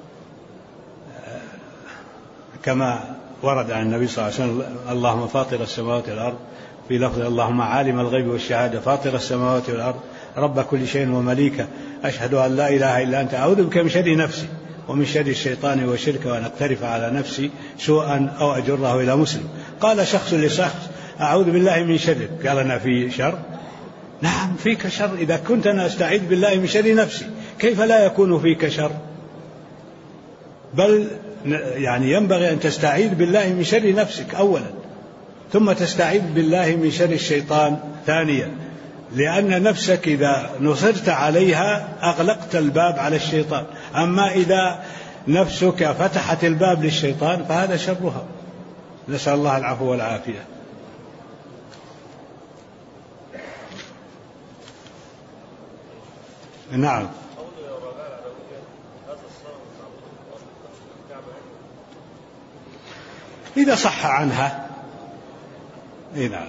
Speaker 1: كما ورد عن النبي صلى الله عليه وسلم اللهم فاطر السماوات والأرض، في لفظ اللهم عالم الغيب والشهادة فاطر السماوات والأرض رب كل شيء ومليكه أشهد أن لا إله إلا أنت أعوذ بك من شر نفسي ومن شر الشيطان وشركه وأن أقترف على نفسي سوءا أو أجره إلى مسلم. قال شخص لشخص أعوذ بالله من شرك، قال أنا في شر؟ نعم فيك شر، إذا كنت أنا أستعيذ بالله من شر نفسي كيف لا يكون فيك شر؟ بل يعني ينبغي أن تستعيذ بالله من شر نفسك أولا، ثم تستعيذ بالله من شر الشيطان ثانيا، لأن نفسك إذا نصرت عليها أغلقت الباب على الشيطان، أما إذا نفسك فتحت الباب للشيطان فهذا شرها. نسأل الله العفو والعافية. نعم. إذا صح عنها نعم.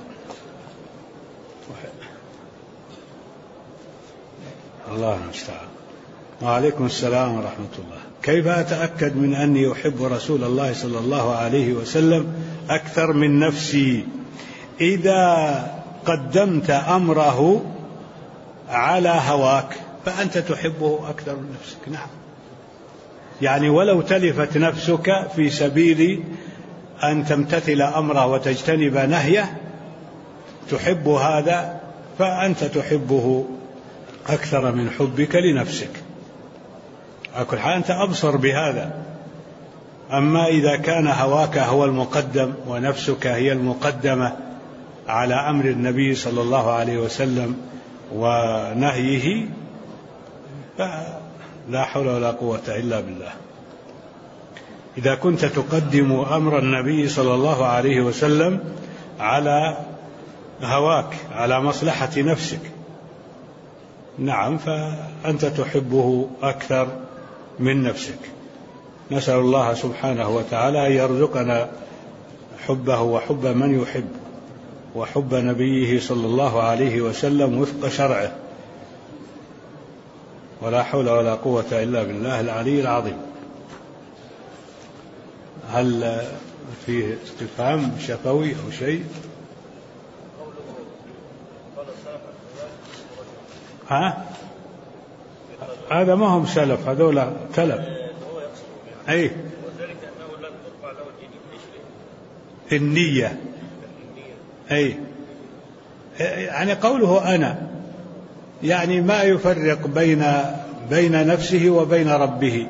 Speaker 1: الله المستعان. وعليكم السلام ورحمة الله. كيف أتأكد من أني أحب رسول الله صلى الله عليه وسلم أكثر من نفسي؟ إذا قدمت أمره على هواك فأنت تحبه أكثر من نفسك. نعم، يعني ولو تلفت نفسك في سبيل أن تمتثل أمره وتجتنب نهيه تحب هذا، فأنت تحبه أكثر من حبك لنفسك. على كل حال أنت أبصر بهذا. أما إذا كان هواك هو المقدم ونفسك هي المقدمة على أمر النبي صلى الله عليه وسلم ونهيه فلا حول ولا قوة إلا بالله. إذا كنت تقدم أمر النبي صلى الله عليه وسلم على هواك على مصلحة نفسك نعم فأنت تحبه أكثر من نفسك. نسأل الله سبحانه وتعالى أن يرزقنا حبه وحب من يحب وحب نبيه صلى الله عليه وسلم وفق شرعه، ولا حول ولا قوة إلا بالله العلي العظيم. هل فيه استفهام شفوي أو شيء؟ هذا ما هم سلف، هذولا تلف. أي النية. أي يعني قوله أنا يعني ما يفرق بين نفسه وبين ربه،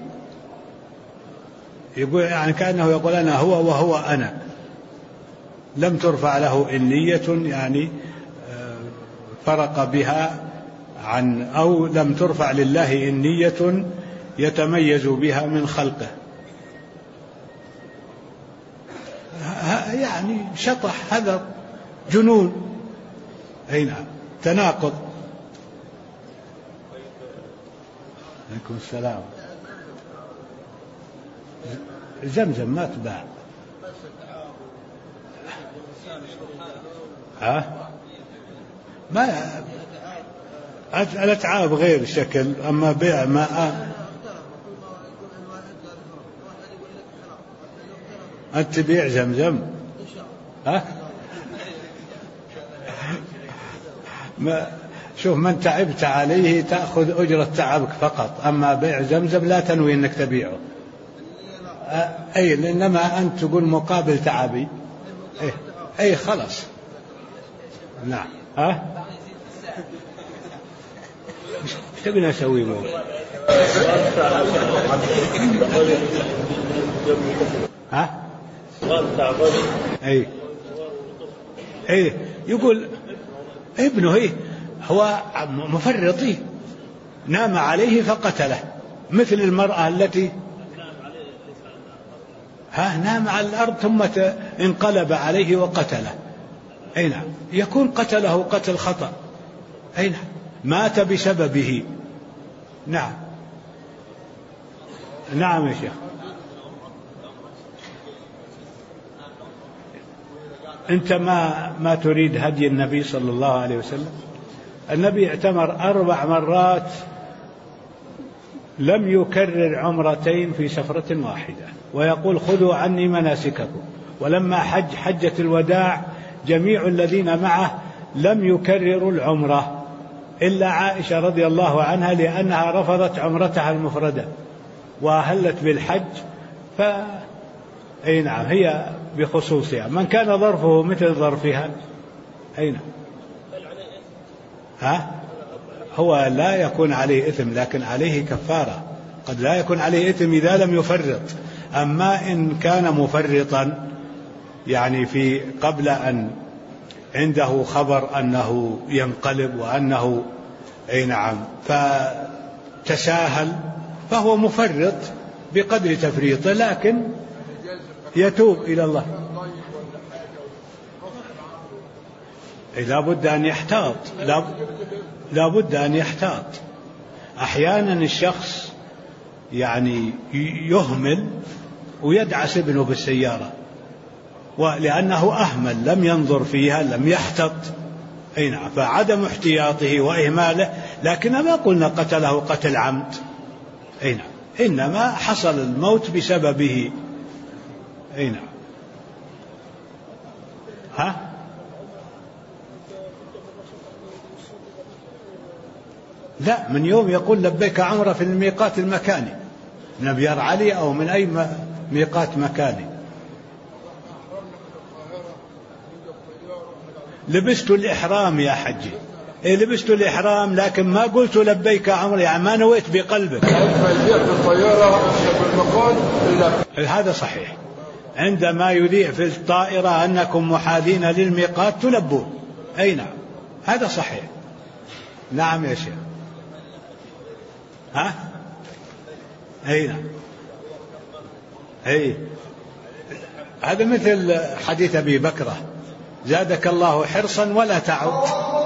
Speaker 1: يقول يعني كأنه يقول أنا هو وهو أنا، لم ترفع له النية يعني فرق بها عن أو لم ترفع لله النية يتميز بها من خلقه. يعني شطح، هذا جنون. أي نعم، تناقض. عليكم السلام. زمزم ما تباع. ما الأتعاب غير شكل، أما بيع ماء. أنت تبيع زمزم؟ شوف، من تعبت عليه تأخذ أجرة تعبك فقط، أما بيع زمزم لا تنوي أنك تبيعه. أي إنما أنت تقول مقابل تعبي. أي خلاص. نعم. ايش تبينا نسوي مو؟ اي يقول ابنه هو مفرطي نام عليه فقتله، مثل المرأة التي نام على الأرض ثم انقلب عليه وقتله، أي نعم، يكون قتله قتل خطأ، أي نعم، مات بسببه. نعم. نعم يا شيخ. أنت ما تريد هدي النبي صلى الله عليه وسلم؟ النبي اعتمر 4 مرات، لم يكرر عمرتين في سفرة واحدة، ويقول خذوا عني مناسككم. ولما حجة الوداع جميع الذين معه لم يكرروا العمرة إلا عائشة رضي الله عنها، لأنها رفضت عمرتها المفردة وأهلت بالحج، أي نعم، هي بخصوصها. من كان ظرفه مثل ظرفها، أي نعم، هو لا يكون عليه إثم، لكن عليه كفارة. قد لا يكون عليه إثم إذا لم يفرط، أما إن كان مفرطا يعني في قبل أن عنده خبر أنه ينقلب وأنه، أي نعم، فتساهل، فهو مفرط بقدر تفريطه، لكن يتوب إلى الله. لا بد أن يحتاط، لا بد أن يحتاط. أحيانا الشخص يعني يهمل ويدعس ابنه بالسيارة، ولأنه أهمل، لم ينظر فيها، لم يحتط، أي نعم، فعدم احتياطه وإهماله، لكن ما قلنا قتله قتل عمد، أي نعم، إنما حصل الموت بسببه، أي نعم. لا، من يوم يقول لبيك عمرة في الميقات المكاني من أبيار علي أو من أي ميقات مكاني. لبست الإحرام يا حجي، لبست الإحرام، لكن ما قلت لبيك عمرة، يعني ما نويت بقلبك. هذا صحيح، عندما يذيع في الطائرة أنكم محاذين للميقات تلبون، أي نعم، هذا صحيح. نعم يا شيخ. أي نعم، أي، هذا مثل حديث أبي بكرة: زادك الله حرصا ولا تعد.